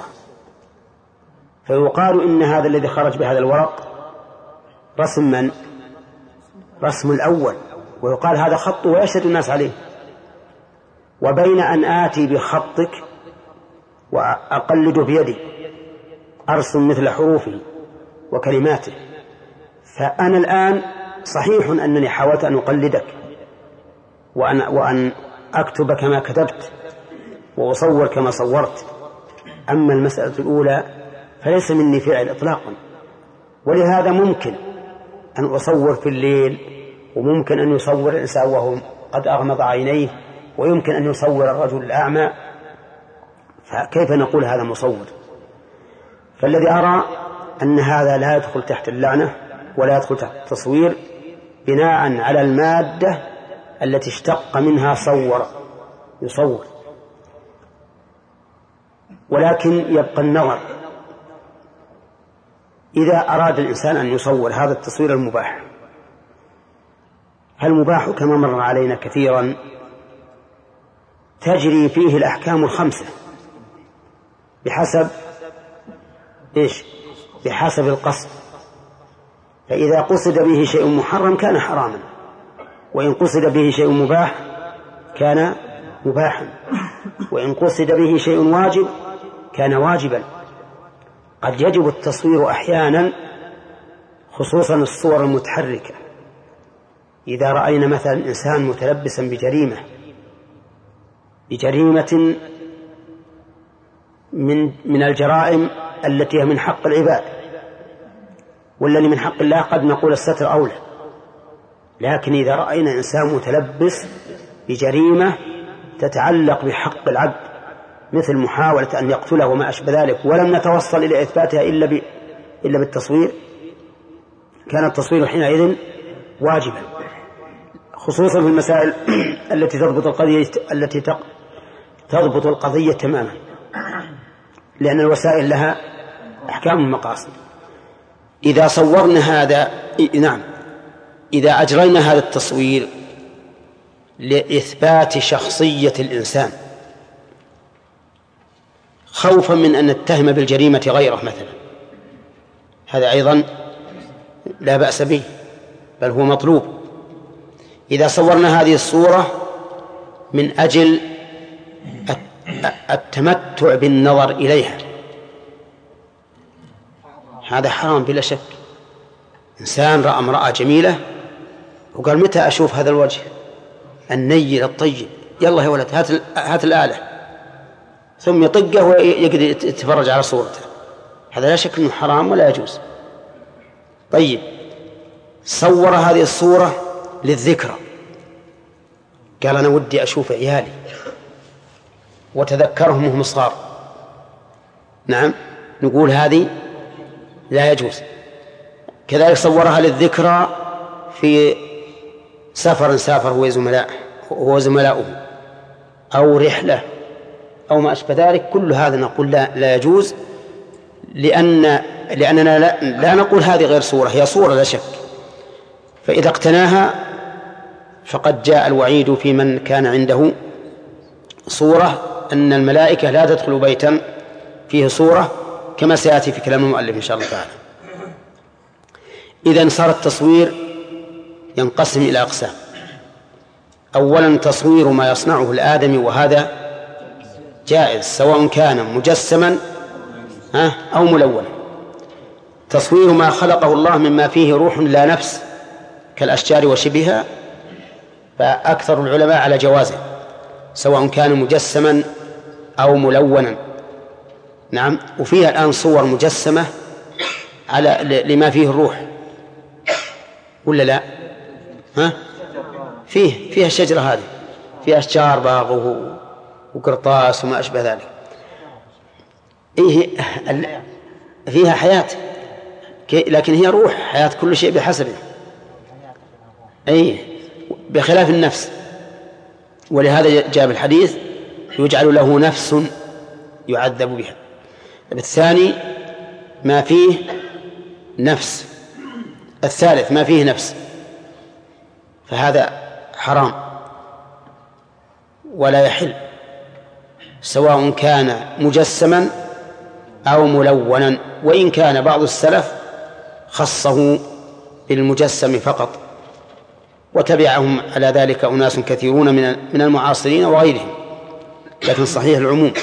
فيقال إن هذا الذي خرج بهذا الورق رسم من؟ رسم الأول، ويقال هذا خط ويشهد الناس عليه. وبين أن آتي بخطك وأقلده بيدي أرسم مثل حروفه وكلماته، فأنا الآن صحيح أنني حاولت أن أقلدك وأن, وأن أكتب كما كتبت وأصور كما صورت، أما المسألة الأولى فليس مني فعل إطلاقا. ولهذا ممكن أن أصور في الليل، وممكن أن يصور الإنسان وهو قد أغمض عينيه، ويمكن أن يصور الرجل الأعمى، فكيف نقول هذا مصور؟ فالذي أرى أن هذا لا يدخل تحت اللعنة ولا يدخل تحت التصوير، بناء على المادة التي اشتق منها صور يصور. ولكن يبقى النظر، إذا أراد الإنسان أن يصور هذا التصوير المباح، فالمباح كما مر علينا كثيرا تجري فيه الأحكام الخمسة بحسب إيش؟ بحسب القصد. فإذا قصد به شيء محرم كان حراما، وإن قصد به شيء مباح كان مباحا، وإن قصد به شيء واجب كان واجبا. قد يجب التصوير أحيانا، خصوصا الصور المتحركة. إذا رأينا مثلا إنسان متلبسا بجريمة بجريمة من من الجرائم التي هي من حق العباد، والذي من حق الله قد نقول الستر أولى، لكن إذا رأينا إنسان متلبس بجريمة تتعلق بحق العبد مثل محاولة أن يقتله وما أشبه ذلك، ولم نتوصل إلى إثباتها إلا ب... إلا بالتصوير، كان التصوير حينئذ واجبا، خصوصا في المسائل التي تضبط القضية التي تضبط القضية تماما، لأن الوسائل لها أحكام المقاصد. إذا صورنا هذا، نعم، إذا أجرينا هذا التصوير لإثبات شخصية الإنسان خوفا من أن نتهم بالجريمة غيره مثلا، هذا أيضا لا بأس به، بل هو مطلوب. إذا صورنا هذه الصورة من أجل التمتع بالنظر إليها هذا حرام بلا شك. إنسان رأى امرأة جميلة وقال متى أشوف هذا الوجه النيل الطيب، يلا يا ولد هات, هات الآلة، ثم يطقه ويقدر يتفرج على صورته، هذا لا شك أنه حرام ولا يجوز. طيب، صور هذه الصورة للذكرى، قال أنا ودي أشوف عيالي وتذكرهم وهم صغار، نعم، نقول هذه لا يجوز. كذلك صورها للذكرى في سفر سافر هو زملاء هو زملاؤه أو رحلة أو ما أشبه ذلك، كل هذا نقول لا, لا يجوز، لأن لأننا لا, لا نقول هذه غير صورة، هي صورة لا شك. فإذا اقتناها فقد جاء الوعيد في من كان عنده صورة أن الملائكة لا تدخل بيتا فيه صورة، كما سيأتي في كلام المؤلف إن شاء الله تعالى. إذن صار التصوير ينقسم إلى أقسام. أولا تصوير ما يصنعه الآدمي، وهذا جائز سواء كان مجسما أو ملونا. تصوير ما خلقه الله مما فيه روح لا نفس كالأشجار وشبهها، فأكثر العلماء على جوازه سواء كان مجسما أو ملونا. نعم، وفيها الآن صور مجسمة على لما فيه الروح ولا لا؟ ها؟ فيه فيها الشجرة هذه، فيها أشجار باغ وقرطاس وما أشبه ذلك، إيه فيها حياة، لكن هي روح، حياة كل شيء بحسبه، أي بخلاف النفس. ولهذا جاء الحديث يجعل له نفس يعذب بها. الثاني ما فيه نفس، الثالث ما فيه نفس، فهذا حرام ولا يحل سواء كان مجسما أو ملونا، وإن كان بعض السلف خصه بالمجسم فقط، وتبعهم على ذلك أناس كثيرون من المعاصرين وغيرهم، لكن صحيح العموم.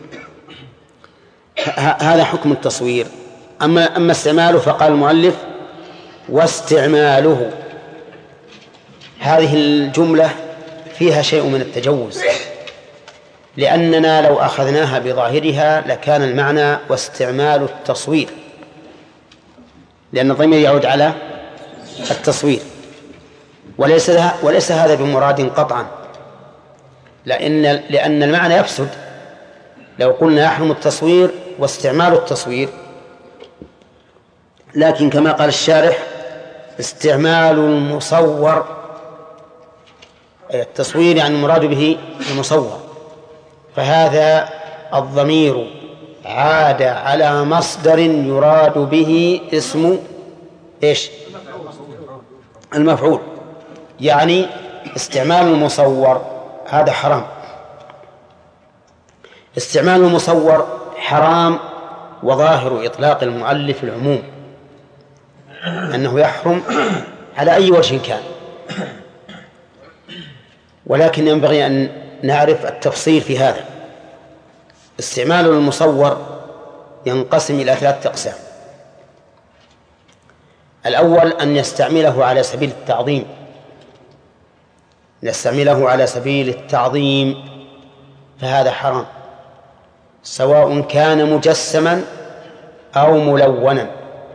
هذا حكم التصوير. أما أما استعماله فقال المؤلف واستعماله، هذه الجملة فيها شيء من التجوز، لأننا لو أخذناها بظاهرها لكان المعنى واستعمال التصوير، لأن الضمير يعود على التصوير، وليس وليس هذا بمراد قطعا، لأن لأن المعنى يفسد لو قلنا يحرم التصوير واستعمال التصوير، لكن كما قال الشارح استعمال المصور، التصوير يعني المراد به المصور، فهذا الضمير عاد على مصدر يراد به اسم إيش؟ المفعول، يعني استعمال المصور هذا حرام. استعمال المصور حرام، وظاهر إطلاق المؤلف العموم أنه يحرم على أي وجه كان، ولكن ينبغي أن نعرف التفصيل في هذا. استعمال المصور ينقسم إلى ثلاثة أقسام. الأول أن يستعمله على سبيل التعظيم، يستعمله على سبيل التعظيم فهذا حرام، سواء كان مجسما أو ملونا،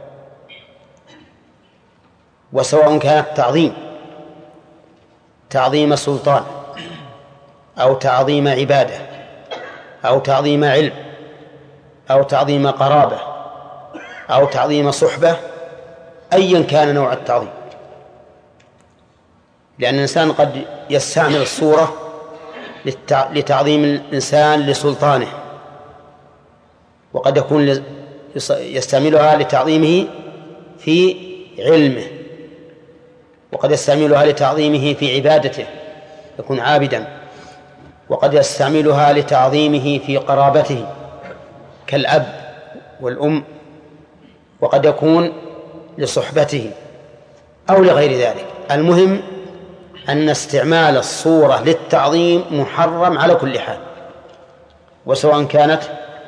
وسواء كان التعظيم تعظيم سلطان أو تعظيم عبادة أو تعظيم علم أو تعظيم قرابة أو تعظيم صحبة، أيا كان نوع التعظيم، لأن الإنسان قد يستعمل الصورة لتعظيم الإنسان لسلطانه، وقد يكون يستعملها لتعظيمه في علمه، وقد يستعملها لتعظيمه في عبادته يكون عابدا، وقد يستعملها لتعظيمه في قرابته كالأب والأم، وقد يكون لصحبته أو لغير ذلك. المهم أن استعمال الصورة للتعظيم محرم على كل حال، وسواء كانت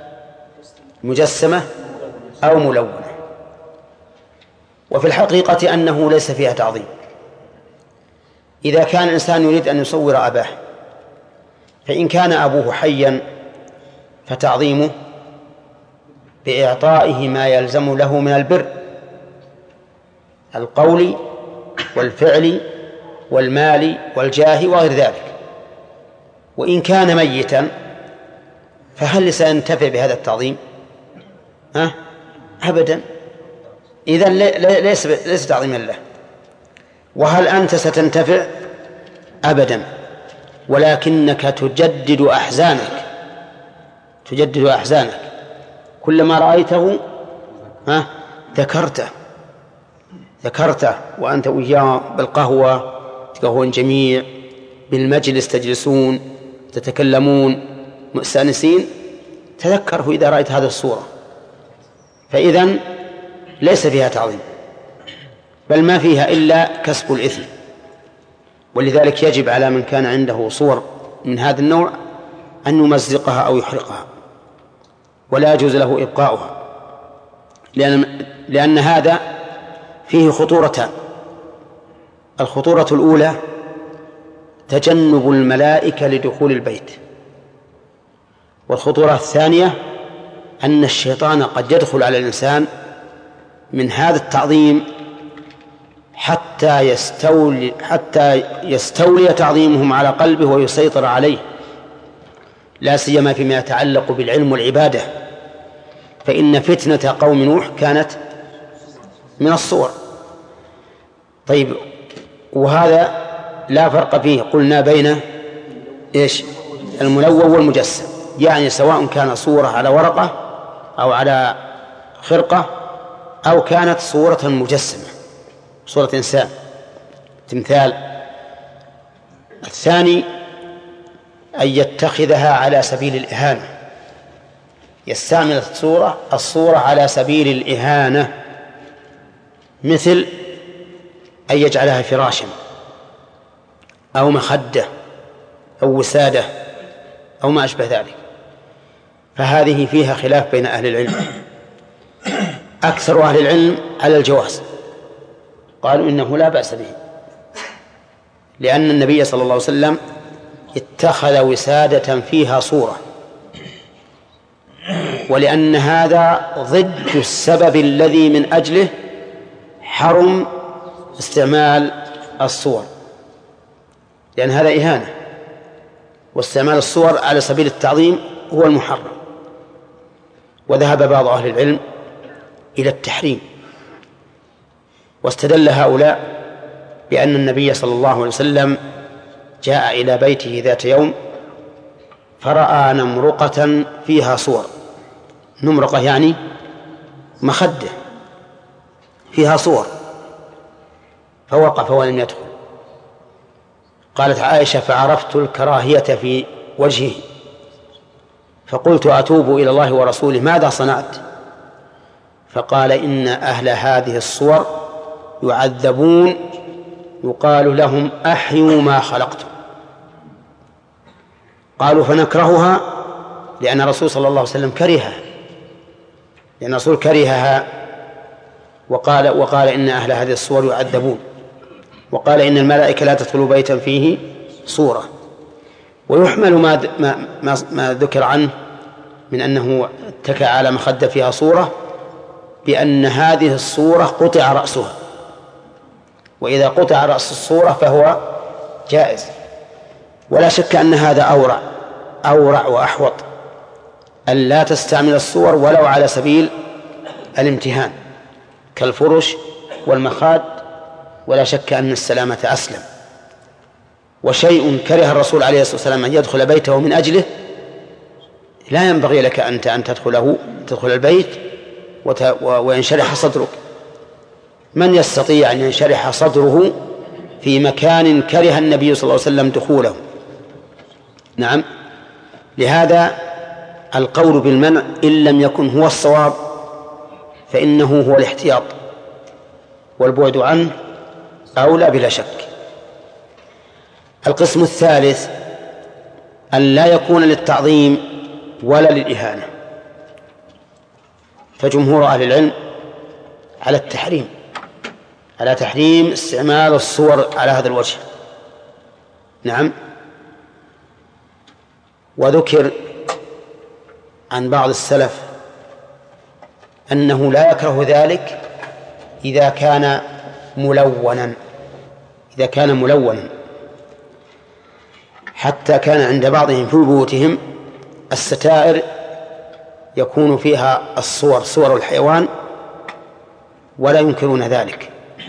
مجسمة أو ملونة. وفي الحقيقة أنه ليس فيها تعظيم. إذا كان الإنسان يريد أن يصور أباه، فإن كان أبوه حيا فتعظيمه بإعطائه ما يلزم له من البر القول والفعل والمال والجاه وغير ذلك. وإن كان ميتا فهل سينتفع بهذا التعظيم؟ ها؟ أبدا. إذن ليس ليس تعظيما له. وهل أنت ستنتفع؟ أبدا، ولكنك تجدد أحزانك تجدد أحزانك كلما رأيته ها ذكرته ذكرته وأنت وياه بالقهوة تقهون جميع، بالمجلس تجلسون تتكلمون مستأنسين، تذكره إذا رأيت هذه الصورة. فإذن ليس فيها تعظيم، بل ما فيها إلا كسب الإثم. ولذلك يجب على من كان عنده صور من هذا النوع أن يمزقها أو يحرقها، ولا يجوز له إبقاؤها، لأن, لأن هذا فيه خطورتان. الخطورة الأولى تجنب الملائكة لدخول البيت، والخطورة الثانية أن الشيطان قد يدخل على الإنسان من هذا التعظيم حتى يستولي حتى يستولي تعظيمهم على قلبه ويسيطر عليه، لا سيما فيما يتعلق بالعلم والعبادة، فإن فتنة قوم نوح كانت من الصور. طيب، وهذا لا فرق فيه قلنا بين إيش؟ الملون والمجسم، يعني سواء كان صورة على ورقة أو على خرقة أو كانت صورة مجسمة، صورة إنسان تمثال. الثاني أن يتخذها على سبيل الإهانة، يستعمل الصورة الصورة على سبيل الإهانة، مثل أن يجعلها فراشا أو مخدة أو وسادة أو ما أشبه ذلك. فهذه فيها خلاف بين أهل العلم. أكثر أهل العلم على الجواز، قالوا إنه لا بأس به، لأن النبي صلى الله عليه وسلم اتخذ وسادة فيها صورة، ولأن هذا ضد السبب الذي من أجله حرم استعمال الصور، لأن هذا إهانة، واستعمال الصور على سبيل التعظيم هو المحرم. وذهب بعض أهل العلم إلى التحريم، واستدل هؤلاء بأن النبي صلى الله عليه وسلم جاء إلى بيته ذات يوم فرأى نمرقة فيها صور. نمرقة يعني مخدة فيها صور، فوقف ولم يدخل. قالت عائشة: فعرفت الكراهية في وجهه فقلت: أتوب إلى الله ورسوله، ماذا صنعت؟ فقال: إن أهل هذه الصور يعذبون يقال لهم: أحيوا ما خلقتم. قالوا: فنكرهها لأن الرسول صلى الله عليه وسلم كرهها، لأن الرسول كرهها وقال, وقال إن أهل هذه الصور يعذبون، وقال إن الملائكة لا تدخل بيتا فيه صورة. ويحمل ما, ما, ما, ما ذكر عنه من أنه اتكى على مخدة فيها صورة بأن هذه الصورة قطع رأسها، وإذا قطع رأس الصورة فهو جائز. ولا شك أن هذا أورع أورع وأحوط أن لا تستعمل الصور ولو على سبيل الامتهان كالفرش والمخاد، ولا شك أن السلامة أسلم. وشيء كره الرسول عليه الصلاة والسلام أن يدخل بيته من أجله لا ينبغي لك أنت أن تدخله تدخل البيت وينشرح صدرك. من يستطيع أن ينشرح صدره في مكان كره النبي صلى الله عليه وسلم دخوله؟ نعم. لهذا القول بالمنع إن لم يكن هو الصواب فإنه هو الاحتياط، والبعد عنه أولى بلا شك. القسم الثالث أن لا يكون للتعظيم ولا للإهانة، فجمهور أهل العلم على التحريم على تحريم استعمال الصور على هذا الوجه. نعم. وذكر عن بعض السلف أنه لا يكره ذلك إذا كان ملونا إذا كان ملونا حتى كان عند بعضهم في بيوتهم الستائر يكون فيها الصور صور الحيوان ولا ينكرون ذلك.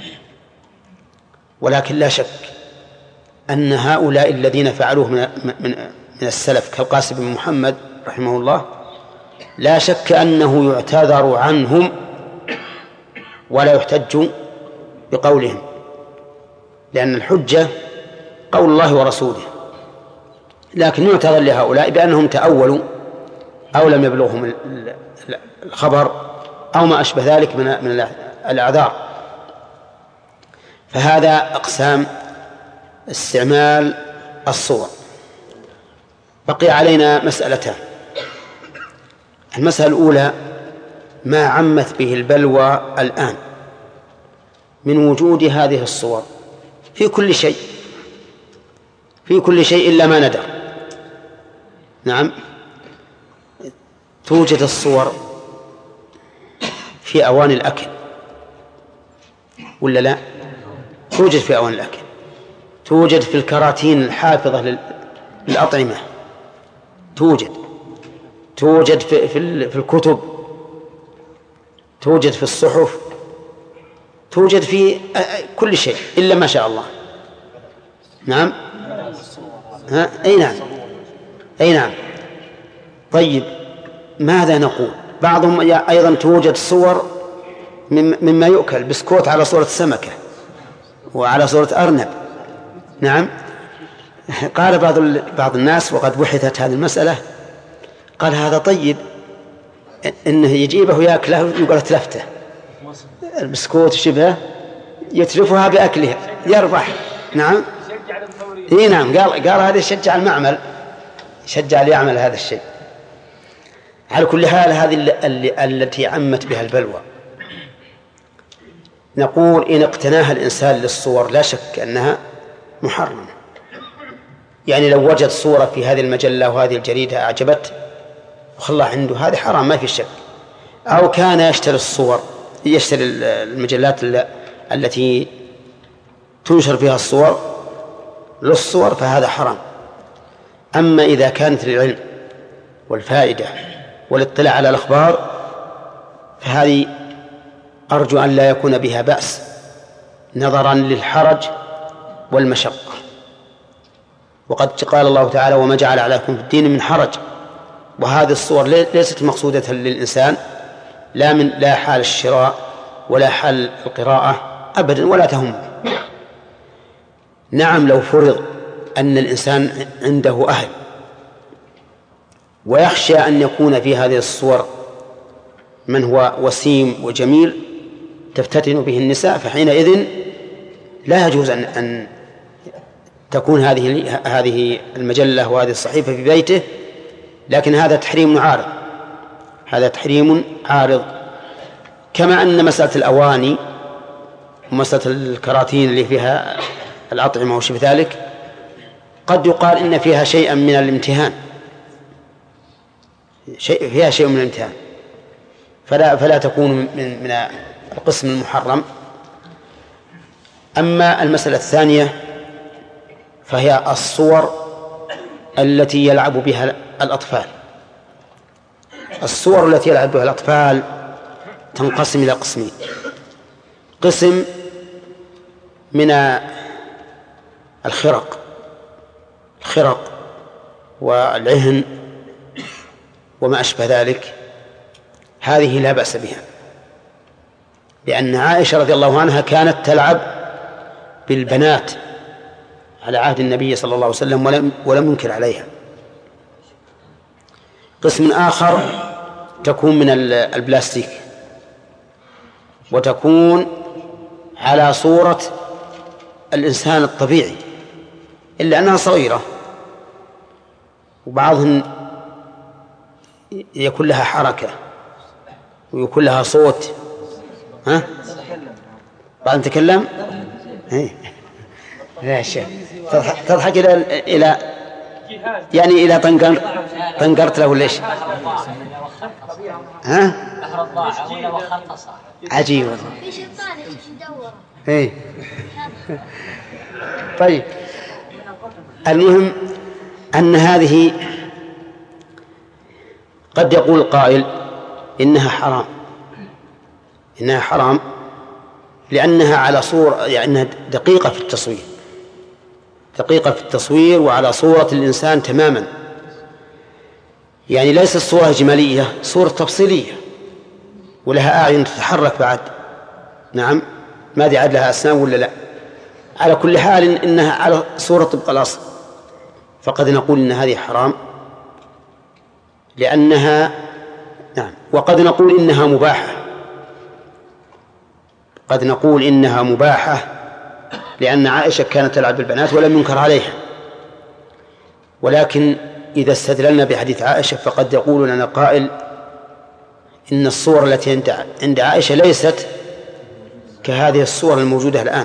ولكن لا شك أن هؤلاء الذين فعلوه من, من, من السلف كالقاسم بن محمد رحمه الله لا شك أنه يعتذر عنهم ولا يحتج بقولهم، لأن الحجة قول الله ورسوله، لكن يعتذر لهؤلاء بأنهم تأولوا أو لم يبلغهم الخبر أو ما أشبه ذلك من الأعذار. فهذا أقسام استعمال الصور. بقي علينا مسألتان. المسألة الأولى ما عمت به البلوى الآن من وجود هذه الصور في كل شيء في كل شيء إلا ما ندر. نعم. توجد الصور في أواني الأكل ولا لا؟ توجد في أواني الأكل، توجد في الكراتين الحافظة للأطعمة، توجد توجد في, في, في الكتب، توجد في الصحف، توجد في كل شيء إلا ما شاء الله. نعم. ها؟ أي نعم أي نعم. طيب ماذا نقول؟ بعضهم أيضا توجد صور مما يؤكل، بسكوت على صورة سمكة وعلى صورة أرنب. نعم. قال بعض بعض الناس وقد بحثت هذه المسألة، قال هذا طيب إنه يجيبه يأكله يقول تلفته البسكوت شبه يتلفها بأكلها يربح. نعم. إيه نعم. قال قال هذا يشجع المعمل، يشجع ليعمل هذا الشيء. على كل حال هذه التي عمت بها البلوى. نقول إن اقتناها الإنسان للصور لا شك أنها محرمة. يعني لو وجد صورة في هذه المجلة وهذه الجريدة أعجبته وخلاه عنده، هذا حرام ما في شك. أو كان يشتري الصور يشتري المجلات التي تنشر فيها الصور للصور فهذا حرام. أما إذا كانت للعلم والفائدة والاطلاع على الأخبار فهذه أرجو أن لا يكون بها بأس نظرا للحرج والمشقة. وقد قال الله تعالى وما جعل عليكم في الدين من حرج، وهذه الصور ليست مقصودة للإنسان لا من لا حال الشراء ولا حال القراءة أبدا ولا تهم. نعم لو فرض أن الإنسان عنده أهل ويخشى أن يكون في هذه الصور من هو وسيم وجميل تفتتن به النساء فحينئذ لا يجوز أن, أن تكون هذه هذه المجلة وهذه الصحيفة في بيته، لكن هذا تحريم عارض، هذا تحريم عارض. كما أن مسألة الأواني ومسألة الكراتين اللي فيها الأطعمة وشبه ذلك قد يقال إن فيها شيئا من الامتهان، شيء فيها شيء من الامتهان، فلا فلا تكون من من القسم المحرم. أما المسألة الثانية فهي الصور التي يلعب بها الأطفال. الصور التي يلعب بها الأطفال تنقسم إلى قسمين: قسم من الخرق الخرق والعهن وما أشبه ذلك، هذه لا بأس بها، لأن عائشة رضي الله عنها كانت تلعب بالبنات على عهد النبي صلى الله عليه وسلم ولم, ولم ينكر عليها. قسم آخر تكون من البلاستيك وتكون على صورة الإنسان الطبيعي إلا أنها صغيرة، وبعضهم يكون لها حركة ويكون لها صوت. ها؟ بعد نتكلم؟ لا شيء تضحك إلى إلى يعني إلى طنقرت طنقرت له ليش؟ ها؟ عجيب والله. إيه. طيب المهم أن هذه قد يقول القائل إنها حرام إنها حرام لأنها على صورة، يعني دقيقة في التصوير دقيقة في التصوير وعلى صورة الإنسان تماما، يعني ليست صورة جمالية، صورة تفصيلية ولها أعين تتحرك بعد. نعم ما دي عاد لها أسنان ولا لا، على كل حال إنها على صورة طبق الأصل، فقد نقول إن هذه حرام لأنها نعم. وقد نقول إنها مباحة قد نقول إنها مباحة لأن عائشة كانت تلعب بالبنات ولم ينكر عليها. ولكن إذا استدللنا بحديث عائشة فقد يقول لنا قائل إن الصور التي عند عائشة ليست كهذه الصور الموجودة الآن،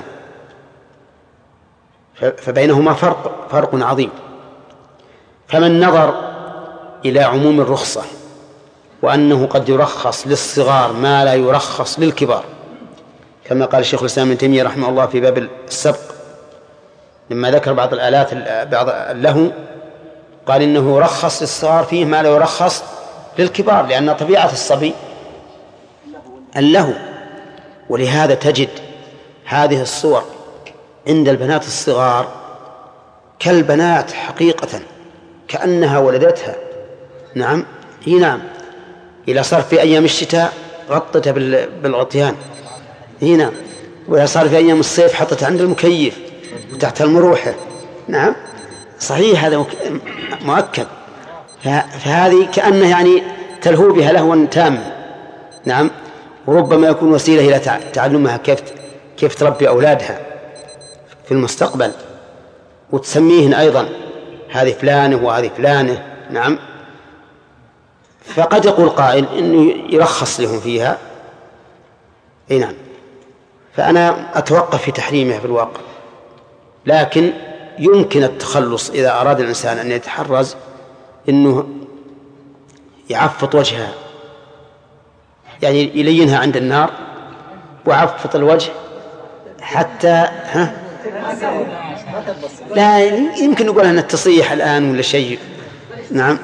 فبينهما فرق فرق عظيم. فمن نظر إلى عموم الرخصة وأنه قد يرخص للصغار ما لا يرخص للكبار، كما قال الشيخ الإسلام ابن تيمية رحمه الله في باب السبق لما ذكر بعض الآلات بعض له، قال إنه يرخص للصغار فيه ما لا يرخص للكبار، لأن طبيعة الصبي اللهو. ولهذا تجد هذه الصور عند البنات الصغار كالبنات حقيقة كأنها ولدتها. نعم هي نعم إلى صار في أيام الشتاء غطتها بالغطيان هنا، وإذا صار في أيام الصيف حطتها عند المكيف وتحت المروحة. نعم صحيح هذا مؤكد. فهذه كأنه يعني تلهو بها لهوا تاما. نعم وربما يكون وسيلة إلى تعلمها كيف كيف تربي أولادها في المستقبل، وتسميهن أيضا هذه فلانة وهذه فلانة. نعم فقد يقول قائل إنه يرخص لهم فيها. أي نعم فأنا أتوقف في تحريمها في الواقع، لكن يمكن التخلص إذا أراد الإنسان أن يتحرز إنه يعفط وجهها، يعني يلينها عند النار وعفط الوجه حتى ها لا يمكن نقولها أن التصيح الآن ولا شيء. نعم.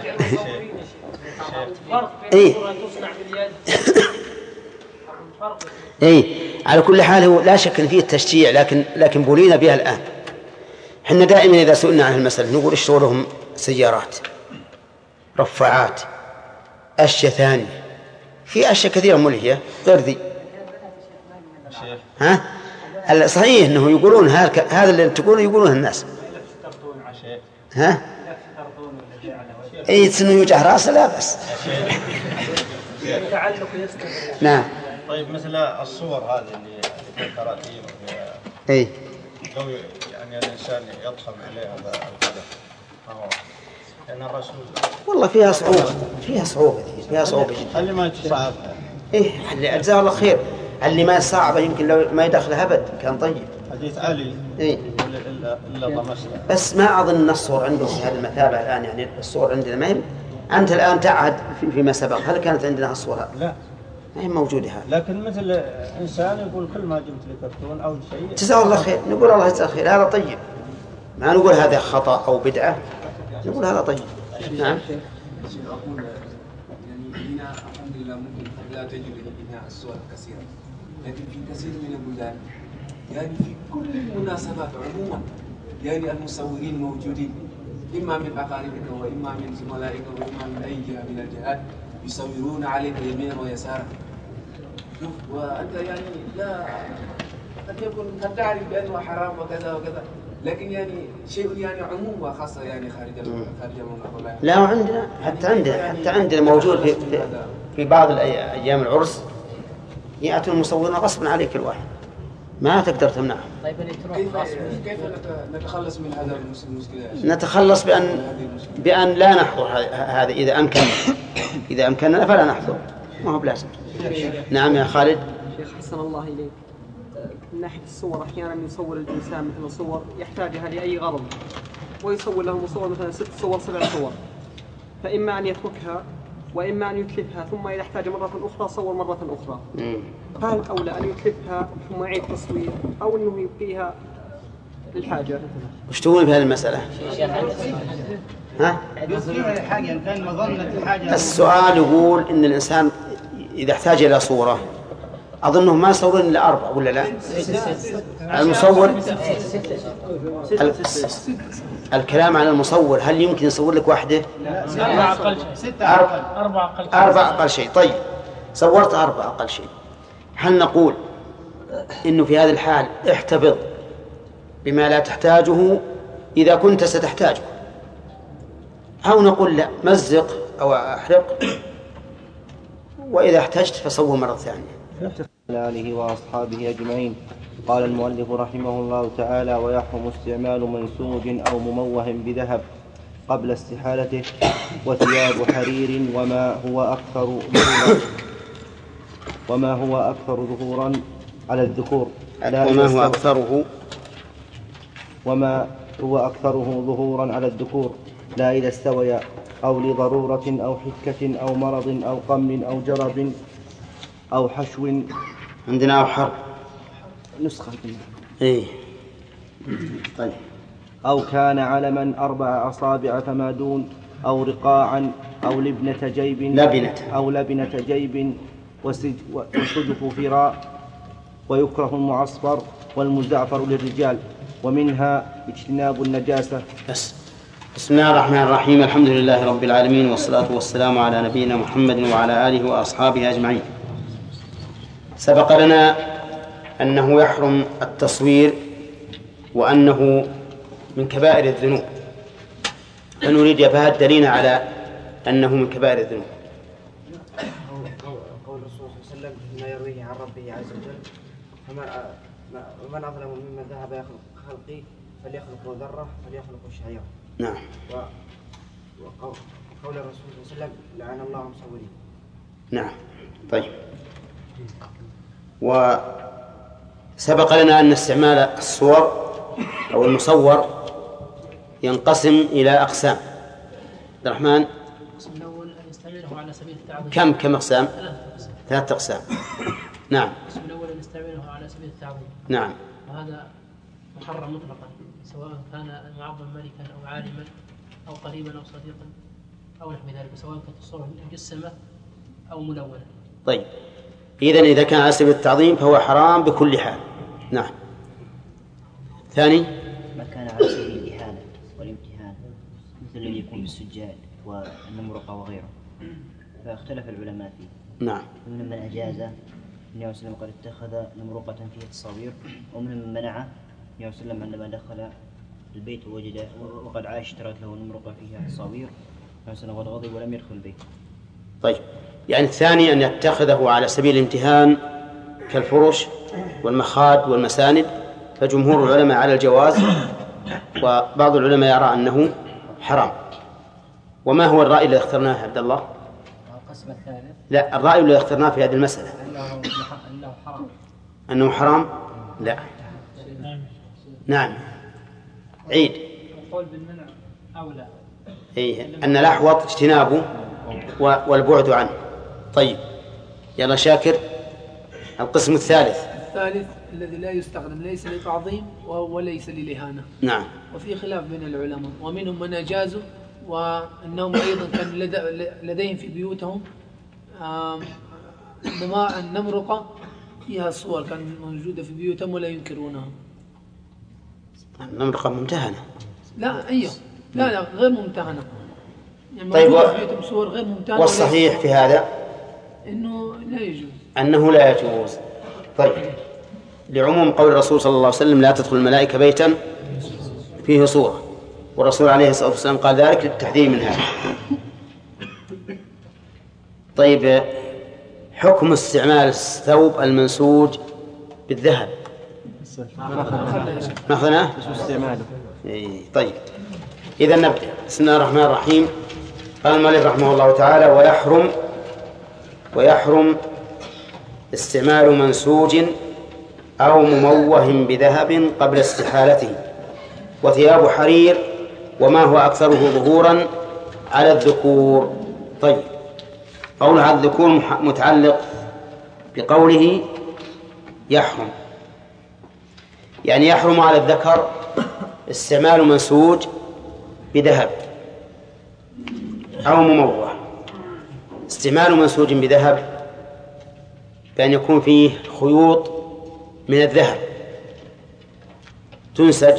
إيه. إيه على كل حال هو لا شك أن فيه التشجيع، لكن لكن بولينا بها الآن. حنا دائما إذا سئلنا عن المسألة نقول اشتروا لهم سيارات، رفعات، أشياء ثانية، في أشياء كثيرة ملهية غير ذي. ها؟ صحيح أنه يقولون هذا هذا اللي تقوله يقولونه الناس. ها؟ أي سنو يوجع رأسه لا بس. نعم. طيب مثل الصور هذه اللي في الكراتين اي لو يعني الانسان يضخم عليها القدم لان الرسول والله فيها صعوبه فيها صعوبه فيها صعوبه جدا. اللي ما تصعبها ايه اللي اجزاه الله خير، اللي ما صعبه يمكن لو ما يدخلها ابد كان طيب. حديث علي إيه؟ الا الا طمسنا. بس ما اظن الصور عندهم في هذه المثابه الان، يعني الصور عندنا ما هي. انت الان تعهد فيما سبق، هل كانت عندنا الصور؟ لا ما هي موجودة هذا. لكن مثل إنسان يقول كل ما جبت لي كرتون أو شيء جزاه الله خير، نقول الله يجزاه خير، هذا طيب، ما نقول هذا خطأ أو بدعة، نقول هذا طيب. نعم. أقول يعني هنا الحمد لله ممكن لا تجد لبناء الصور كثيرة، لكن في كثير من البلدان يعني في كل المناسبات عموما يعني المصورين موجودين، إما من أقاربك وإما من زملائك وإما من أي جهة من الجهات يصورون عليك يمينا ويسارا. وأنت يعني لا قد يكون قد تعرف بأنه حرام وكذا وكذا، لكن يعني شيء يعني عموم وخاصة يعني خارج خارج من الله. لا عندنا حتى عندنا حتى عندنا موجود في في, في بعض أيام العرس يأتون المصورون غصبا عليك الواحد، ما تقدر تمنعه. طيب كيف كيف نتخلص من هذا المشكلة؟ نتخلص بأن بأن لا نحضر هذا إذا أمكن، إذا أمكننا فلا نحضر، ما هو بلازم. نعم يا خالد. شيخ حسن الله إليك، من ناحية الصور أحيانا يصور الإنسان مثل صور يحتاجها لأي غرض، ويصور له صور مثلا ست صور سبع صور، فإما أن يتركها وإما أن يتلفها، ثم إذا احتاج مرة أخرى صور مرة أخرى. فهل أولى أن يتلفها ثم يعيد تصوير أو أنه يبقيها للحاجة؟ وش تقول في هذه المسألة؟ ها؟ السؤال يقول إن الإنسان إذا احتاج إلى صورة، أظنه ما يصورون إلا أربع ولا لا؟ المصور الكلام عن المصور، هل يمكن يصور لك واحدة؟ أربع أقل شيء. ستة أربع أقل شيء. أربع أقل شيء. طيب صورت أربع أقل شيء، هل نقول إنه في هذه الحال احتفظ بما لا تحتاجه إذا كنت ستحتاجه، أو نقول لا مزق أو أحرق وإذا احتجت فصور مرة ثانية؟ على آله وأصحابه أجمعين. قال المؤلف رحمه الله تعالى: ويحرم استعمال منسوج أو مموه بذهب قبل استحالته، وثياب حرير وما هو أكثر ظهورا وما هو أكثر ظهورا على الذكور وما هو أكثره وما هو أكثره ظهورا على الذكور لا إذا استوي أو لضرورة أو حكة أو مرض أو قم أو جرب أو حشو. عندنا أو حرب نسخة إيه. طيب. أو كان علما أربع أصابع فما دون، أو رقاعا أو لبنة جيب لبنة أو لبنة جيب وصدف فراء. ويكره المعصفر والمزعفر للرجال، ومنها اجتناب النجاسة. بس. بسم الله الرحمن الرحيم، الحمد لله رب العالمين، والصلاة والسلام على نبينا محمد وعلى آله وأصحابه أجمعين. سبق لنا أنه يحرم التصوير وأنه من كبائر الذنوب، فنريد يا فهد دليل على أنه من كبائر الذنوب. قول الرسول صلى الله عليه وسلم ما يرويه عن ربه عز وجل: ومن أظلم ممن ذهب يخلق خلقي فليخلقوا ذرة فليخلقوا شعيرة. نعم. وقول الرسول صلى الله عليه وسلم: لعن الله المصورين. نعم. طيب. وسبق لنا أن استعمال الصور أو المصور ينقسم إلى أقسام. عبد الرحمن، القسم الأول أن يستعمله على سبيل التعظيم. كم كم أقسام؟ ثلاثة أقسام. نعم. القسم الأول أن يستعمله على سبيل التعظيم. نعم. وهذا محرم مطلقا سواء كان المعظم ملكا أو عالما أو قريبا أو صديقا أو نحو ذلك، سواء كانت الصورة مجسمة أو ملونة. طيب إذن إذا كان على سبيل التعظيم فهو حرام بكل حال. نعم. ثاني ما كان على سبيل الإهانة والامتهان مثل الذي يكون بالسجاد والنمرقة وغيره، فاختلف العلماء فيه. نعم. ومن من أجاز النبي صلى الله عليه وسلم قد اتخذ نمرقة فيها تصاوير، ومن من منع النبي صلى الله عليه وسلم عندما دخل البيت ووجد وقد عاش اشترت له نمرقة فيها تصاوير فسنة قد غضب ولم يدخل البيت. طيب يعني الثاني أن يتخذه على سبيل الامتهان كالفرش والمخاد والمساند، فجمهور العلماء على الجواز، وبعض العلماء يرى أنه حرام. وما هو الرأي الذي اخترناه عبد الله؟ القسم الثالث لا، الرأي الذي اخترناه في هذه المسألة أنه حرام. أنه حرام؟ لا. نعم عيد. القول بالمنع أولى. إيه، أن الأحوط اجتنابه والبعد عنه. طيب يلا شاكر. القسم الثالث الثالث الذي لا يستخدم ليس للتعظيم وليس للإهانة. نعم. وفي خلاف بين العلماء، ومنهم من أجازوا وأنهم أيضا كان لديهم في بيوتهم النمرقة فيها صور كانت موجودة في بيوتهم ولا ينكرونها. النمرقة ممتهنة. لا أيوه لا لا غير ممتهنة. يعني طيب و... صور غير ممتهنة. والصحيح في هذا إنه لا يجوز. أنه لا يجوز. طيب لعموم قول الرسول صلى الله عليه وسلم لا تدخل الملائكة بيتا فيه صورة، والرسول عليه الصلاة والسلام قال ذلك للتحذير من هذا. طيب حكم استعمال الثوب المنسوج بالذهب مثلا استعماله. طيب إذا نبدأ. بسم الله الرحمن الرحيم. قال المؤلف رحمه الله تعالى: ويحرم ويحرم استعمال منسوج أو مموه بذهب قبل استحالته، وثياب حرير وما هو أكثره ظهورا على الذكور. طيب قول على الذكور متعلق بقوله يحرم، يعني يحرم على الذكر استعمال منسوج بذهب أو مموه. استعمال منسوج بذهب بأن يكون فيه خيوط من الذهب تنسج،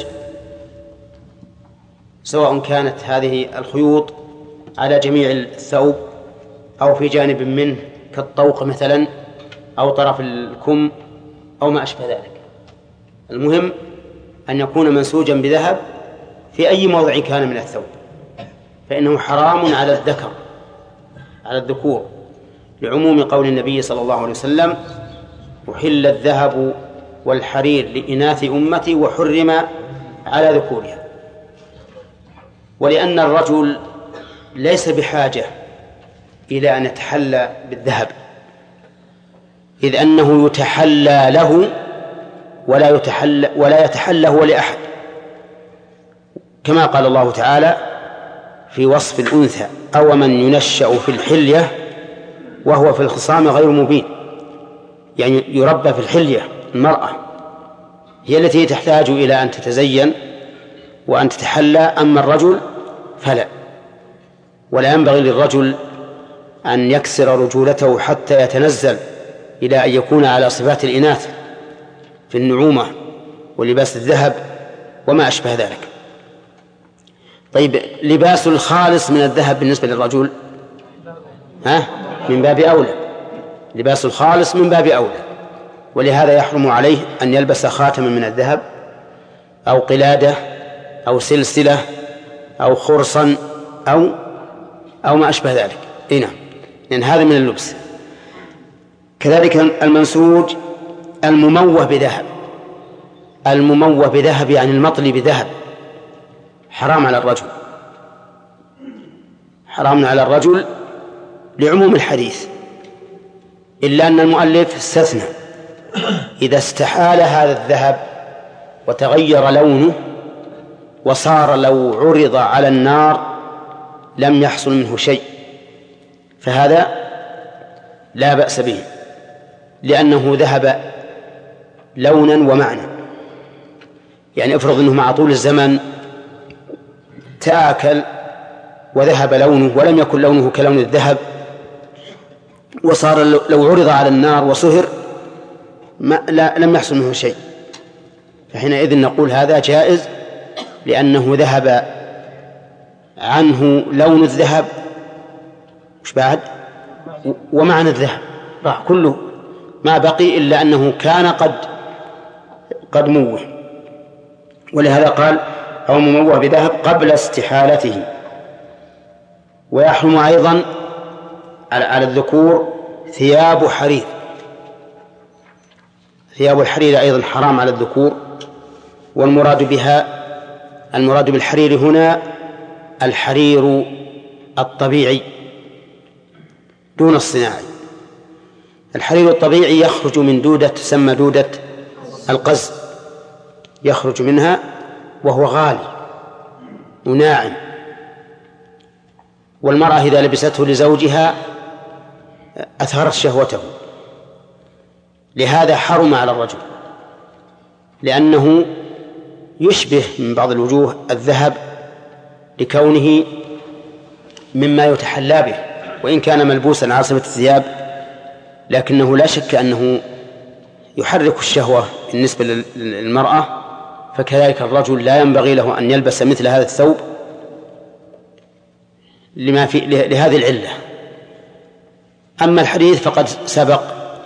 سواء كانت هذه الخيوط على جميع الثوب أو في جانب منه كالطوق مثلا أو طرف الكم أو ما أشبه ذلك. المهم أن يكون منسوجا بذهب في أي موضع كان من الثوب، فإنه حرام على الذكر على الذكور، لعموم قول النبي صلى الله عليه وسلم: أحل الذهب والحرير لإناث أمتي وحرم على ذكورها. ولأن الرجل ليس بحاجة إلى أن يتحلى بالذهب، إذ أنه يتحلى له ولا يتحلى ولا يتحلى هو لأحد، كما قال الله تعالى في وصف الأنثى: أو من ينشأ في الحلية وهو في الخصام غير مبين. يعني يربى في الحلية، المرأة هي التي تحتاج إلى أن تتزين وأن تتحلى، أما الرجل فلا. ولا ينبغي للرجل أن يكسر رجولته حتى يتنزل إلى أن يكون على صفات الإناث في النعومة ولباس الذهب وما أشبه ذلك. طيب لباس الخالص من الذهب بالنسبة للرجل ها من باب أولى، لباس الخالص من باب أولى، ولهذا يحرم عليه أن يلبس خاتما من الذهب أو قلادة أو سلسلة أو خرصا أو أو ما أشبه ذلك. إيه نعم، لأن هذا من اللبس. كذلك المنسوج المموه بذهب، المموه بذهب يعني المطلي بذهب، حرام على الرجل، حرام على الرجل لعموم الحديث، إلا أن المؤلف استثنى: إذا استحال هذا الذهب وتغير لونه وصار لو عرض على النار لم يحصل منه شيء، فهذا لا بأس به، لأنه ذهب لونا ومعنى. يعني افرض أنه مع طول الزمن تآكل وذهب لونه ولم يكن لونه كلون الذهب، وصار لو عرض على النار وصهر ما لا لم يحصل منه شيء، فحينئذ نقول هذا جائز لأنه ذهب عنه لون الذهب مش بعد ومعنى الذهب راح كله ما بقي إلا أنه كان قد قد موه، ولهذا قال أو مموه بذهب قبل استحالته. ويحرم أيضا على الذكور ثياب حرير، ثياب الحرير أيضا حرام على الذكور، والمراد بها المراد بالحرير هنا الحرير الطبيعي دون الصناعي. الحرير الطبيعي يخرج من دودة تسمى دودة القز، يخرج منها وهو غالي وناعم، والمرأة إذا لبسته لزوجها أثهرت شهوته، لهذا حرم على الرجل لأنه يشبه من بعض الوجوه الذهب لكونه مما يتحلى به، وإن كان ملبوسا على صفة الثياب لكنه لا شك أنه يحرك الشهوة بالنسبة للمرأة، فكذلك الرجل لا ينبغي له أن يلبس مثل هذا الثوب لما في لهذه العلة. أما الحديث فقد سبق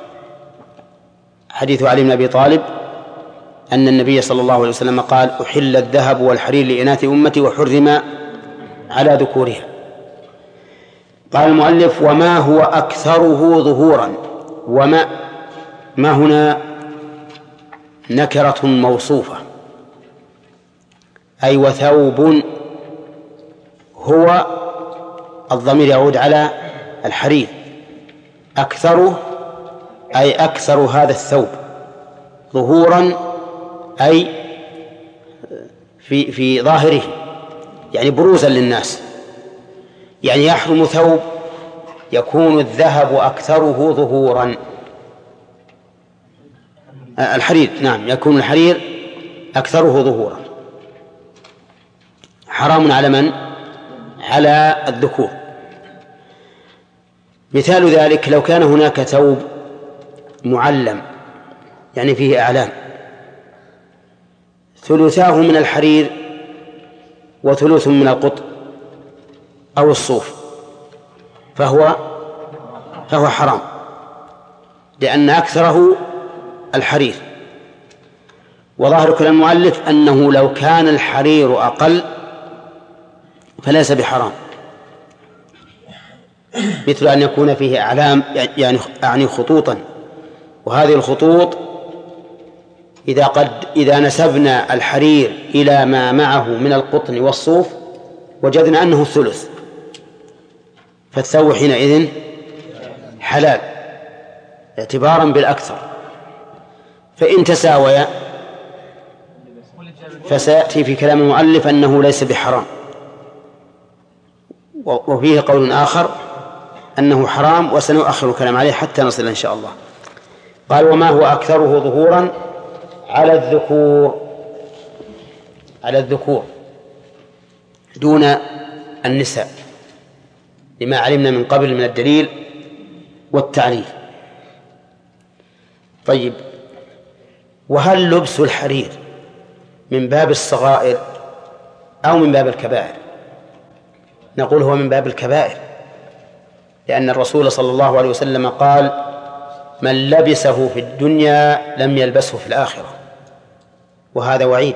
حديث علي بن أبي طالب أن النبي صلى الله عليه وسلم قال أحل الذهب والحرير لإناث أمتي وحرم على ذكورها. قال المؤلف وما هو أكثره ظهورا، وما ما هنا نكرة موصوفة أي وثوب، هو الضمير يعود على الحرير، أكثره أي أكثر هذا الثوب، ظهورا أي في في ظاهره يعني بروزا للناس، يعني يحرم ثوب يكون الذهب أكثره ظهورا. الحرير نعم يكون الحرير أكثره ظهورا، حرام على من؟ على الذكور. مثال ذلك لو كان هناك ثوب معلم يعني فيه أعلام، ثلثاه من الحرير وثلث من القطن أو الصوف، فهو فهو حرام لأن أكثره الحرير. وظاهر كلام المؤلف أنه لو كان الحرير أقل فليس بحرام، مثل أن يكون فيه أعلام يعني أعني خطوطا، وهذه الخطوط إذا قد إذا نسبنا الحرير إلى ما معه من القطن والصوف وجدنا أنه الثلث، فالثوب حينئذ حلال اعتبارا بالأكثر. فإن تساويا فسيأتي في كلام المؤلف أنه ليس بحرام، وفيه قول آخر أنه حرام وسنؤخر الكلام عليه حتى نصل إن شاء الله. قال وما هو أكثره ظهورا على الذكور، على الذكور دون النساء لما علمنا من قبل من الدليل والتعليل. طيب وهل لبس الحرير من باب الصغائر أو من باب الكبائر؟ نقول هو من باب الكبائر، لأن الرسول صلى الله عليه وسلم قال من لبسه في الدنيا لم يلبسه في الآخرة، وهذا وعيد.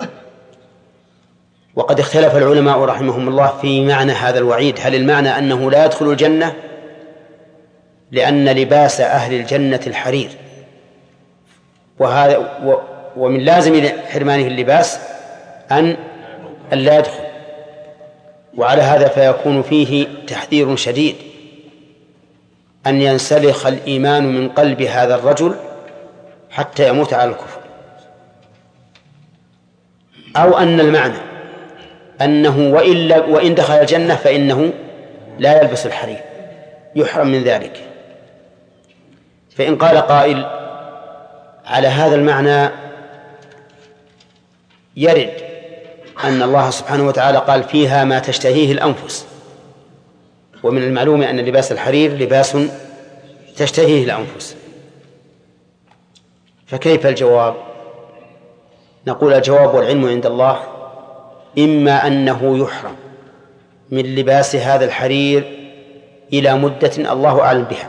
وقد اختلف العلماء رحمهم الله في معنى هذا الوعيد، هل المعنى أنه لا يدخل الجنة لأن لباس أهل الجنة الحرير، وهذا و ومن لازم حرمانه اللباس أن لا يدخل، وعلى هذا فيكون فيه تحذير شديد أن ينسلخ الإيمان من قلب هذا الرجل حتى يموت على الكفر، أو أن المعنى أنه وإن, وإن دخل الجنة فإنه لا يلبس الحرير، يحرم من ذلك. فإن قال قائل على هذا المعنى يرد أن الله سبحانه وتعالى قال فيها ما تشتهيه الأنفس، ومن المعلوم أن لباس الحرير لباس تشتهيه الأنفس، فكيف الجواب؟ نقول الجواب والعلم عند الله، إما أنه يحرم من لباس هذا الحرير إلى مدة الله أعلم بها،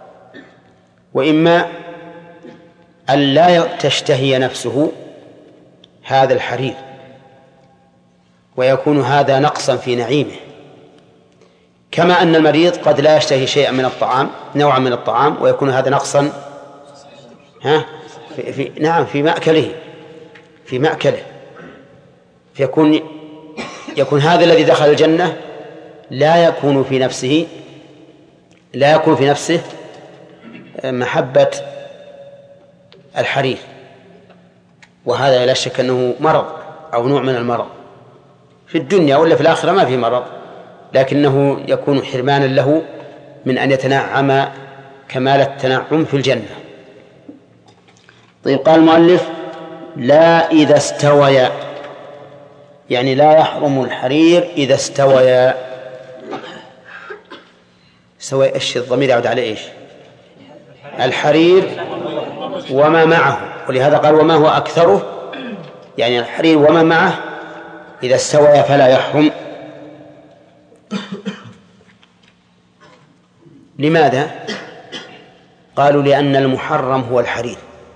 وإما أن لا تشتهي نفسه هذا الحرير ويكون هذا نقصا في نعيمه، كما أن المريض قد لا يشتهي شيئا من الطعام، نوعا من الطعام، ويكون هذا نقصا ها في, في نعم في مأكله في مأكله فيكون يكون هذا الذي دخل الجنة لا يكون في نفسه لا يكون في نفسه محبة الحرير، وهذا لا شك أنه مرض أو نوع من المرض في الدنيا، ولا في الآخرة ما في مرض، لكنه يكون حرمانا له من أن يتنعم كمال التنعم في الجنة. طيب، قال المؤلف لا إذا استويا، يعني لا يحرم الحرير إذا استويا. سوي إيش الضمير يعود على إيش؟ الحرير وما معه، ولهذا قال وما هو أكثره، يعني الحرير وما معه إذا استويا فلا يحرم. لماذا؟ قالوا لأن المحرم هو الحرير،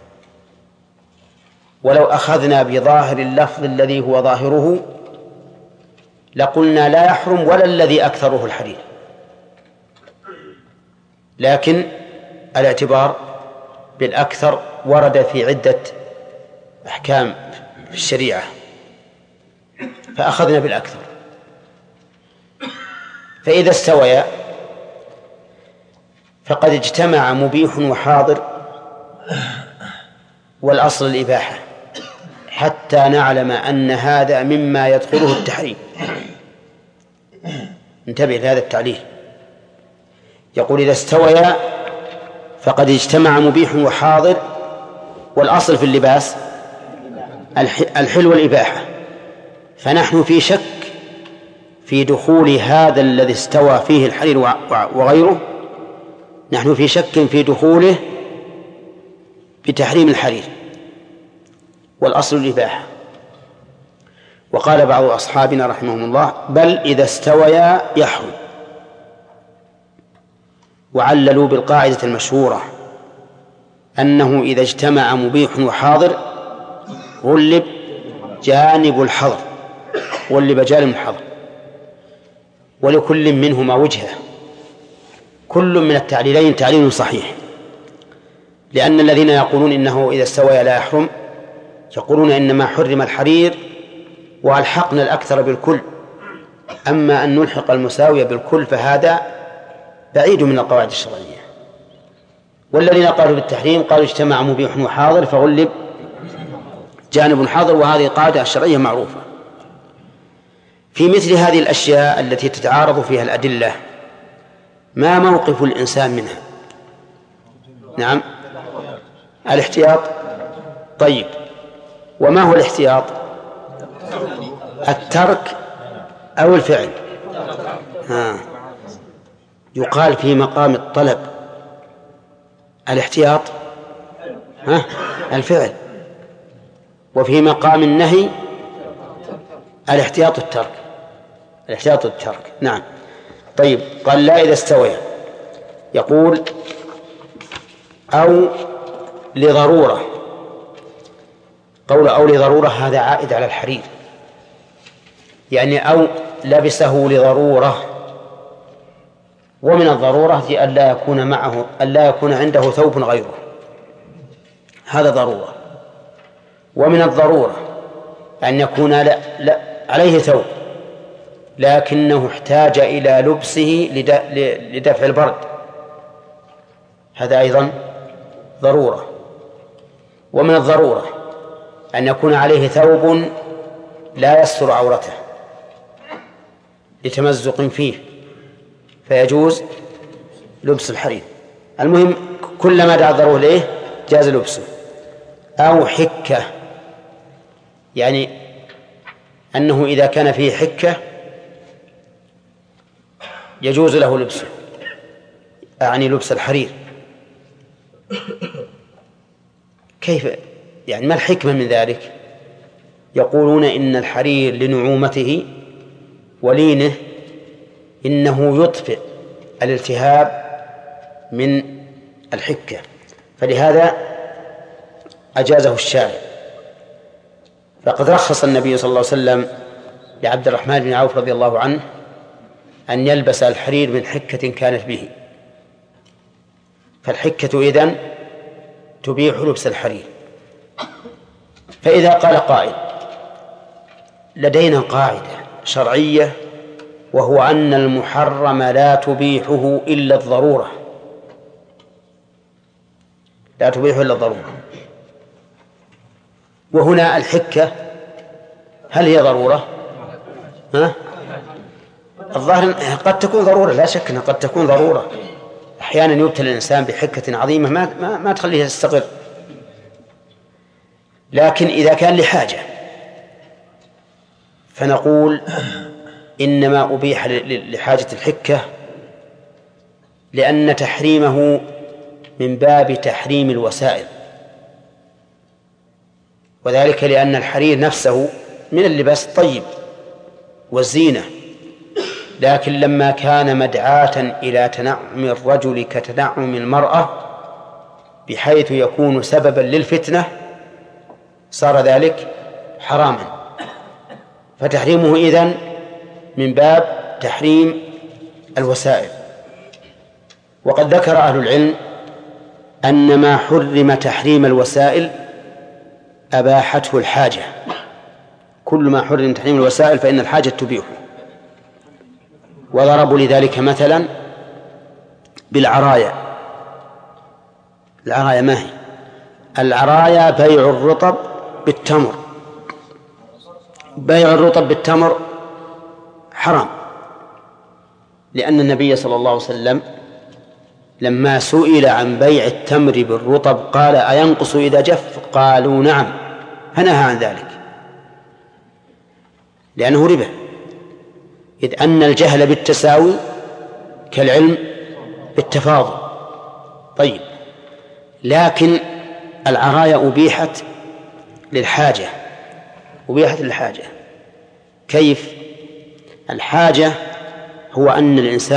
ولو أخذنا بظاهر اللفظ الذي هو ظاهره لقلنا لا يحرم ولا الذي أكثره الحرير، لكن الاعتبار بالأكثر ورد في عدة أحكام في الشريعة فأخذنا بالأكثر. فإذا استويا فقد اجتمع مبيح وحاضر، والأصل الإباحة، حتى نعلم أن هذا مما يدخله التحريم. انتبه لهذا التعليل، يقول إذا استويا فقد اجتمع مبيح وحاضر، والأصل في اللباس الحل والإباحة، فنحن في شك في دخول هذا الذي استوى فيه الحرير وغيره، نحن في شك في دخوله بتحريم الحرير، والأصل الإباحة. وقال بعض أصحابنا رحمهم الله بل إذا استويا يحرم، وعللوا بالقاعدة المشهورة أنه إذا اجتمع مبيح وحاضر غلب جانب الحظر، غلب جانب الحظر، ولكل منهما وجهة، كل من التعليلين تعليل صحيح، لأن الذين يقولون إنه إذا استوى لا يحرم يقولون إنما حرم الحرير وألحقنا الأكثر بالكل، أما أن نلحق المساوية بالكل فهذا بعيد من القواعد الشرعية. والذين قالوا بالتحريم قالوا اجتمع مبيح وحاضر فغلب جانب حاضر، وهذه قاعدة شرعية معروفة. في مثل هذه الأشياء التي تتعارض فيها الأدلة ما موقف الإنسان منها؟ نعم، الاحتياط. طيب، وما هو الاحتياط؟ الترك أو الفعل؟ ها. يقال في مقام الطلب الاحتياط ها الفعل، وفي مقام النهي الاحتياط الترك، الاحتياط الترك. نعم. طيب، قال لا إذا استوى، يقول أو لضرورة. قول أو لضرورة هذا عائد على الحرير، يعني أو لبسه لضرورة، ومن الضرورة أن لا يكون معه أن لا يكون عنده ثوب غيره، هذا ضرورة. ومن الضرورة أن يكون لا لا عليه ثوب لكنه احتاج إلى لبسه لدفع البرد، هذا أيضا ضرورة. ومن الضرورة أن يكون عليه ثوب لا يستر عورته لتمزق فيه فيجوز لبس الحرير. المهم كلما دعا الضرورة إليه جاز لبسه. أو حكة، يعني أنه إذا كان فيه حكة يجوز له لبسه، أعني لبس الحرير. كيف يعني؟ ما الحكمة من ذلك؟ يقولون إن الحرير لنعومته ولينه إنه يطفئ الالتهاب من الحكة، فلهذا أجازه الشارع. فقد رخص النبي صلى الله عليه وسلم لعبد الرحمن بن عوف رضي الله عنه أن يلبس الحرير من حكة كانت به، فالحكة إذن تبيح لبس الحرير. فإذا قال قائل لدينا قاعدة شرعية وهو أن المحرم لا تبيحه إلا الضرورة، لا تبيحه إلا الضرورة، وهنا الحكة هل هي ضرورة؟ ها؟ الظاهر قد تكون ضرورة، لا شك أنها قد تكون ضرورة. أحيانا يبتلى الإنسان بحكة عظيمة ما, ما, ما تخليه يستقر، لكن إذا كان لحاجة فنقول إنما أبيح لحاجة الحكة لأن تحريمه من باب تحريم الوسائل، وذلك لأن الحرير نفسه من اللباس الطيب والزينة، لكن لما كان مدعاة إلى تنعم الرجل كتنعم المرأة بحيث يكون سببا للفتنة صار ذلك حراما، فتحريمه إذن من باب تحريم الوسائل. وقد ذكر أهل العلم أن ما حرم تحريم الوسائل أباحته الحاجة، كل ما حرم تحريم الوسائل فإن الحاجة تبيحه. وضربوا لذلك مثلا بالعرايا. العرايا ما هي؟ العرايا بيع الرطب بالتمر، بيع الرطب بالتمر حرام، لأن النبي صلى الله عليه وسلم لما سئل عن بيع التمر بالرطب قال أينقص إذا جف؟ قالوا نعم، فنهى عن ذلك لأنه ربا، إذ أن الجهل بالتساوي كالعلم بالتفاضل. طيب، لكن العرايا أبيحت للحاجة، أبيحت للحاجة. كيف؟ الحاجة هو أن الإنسان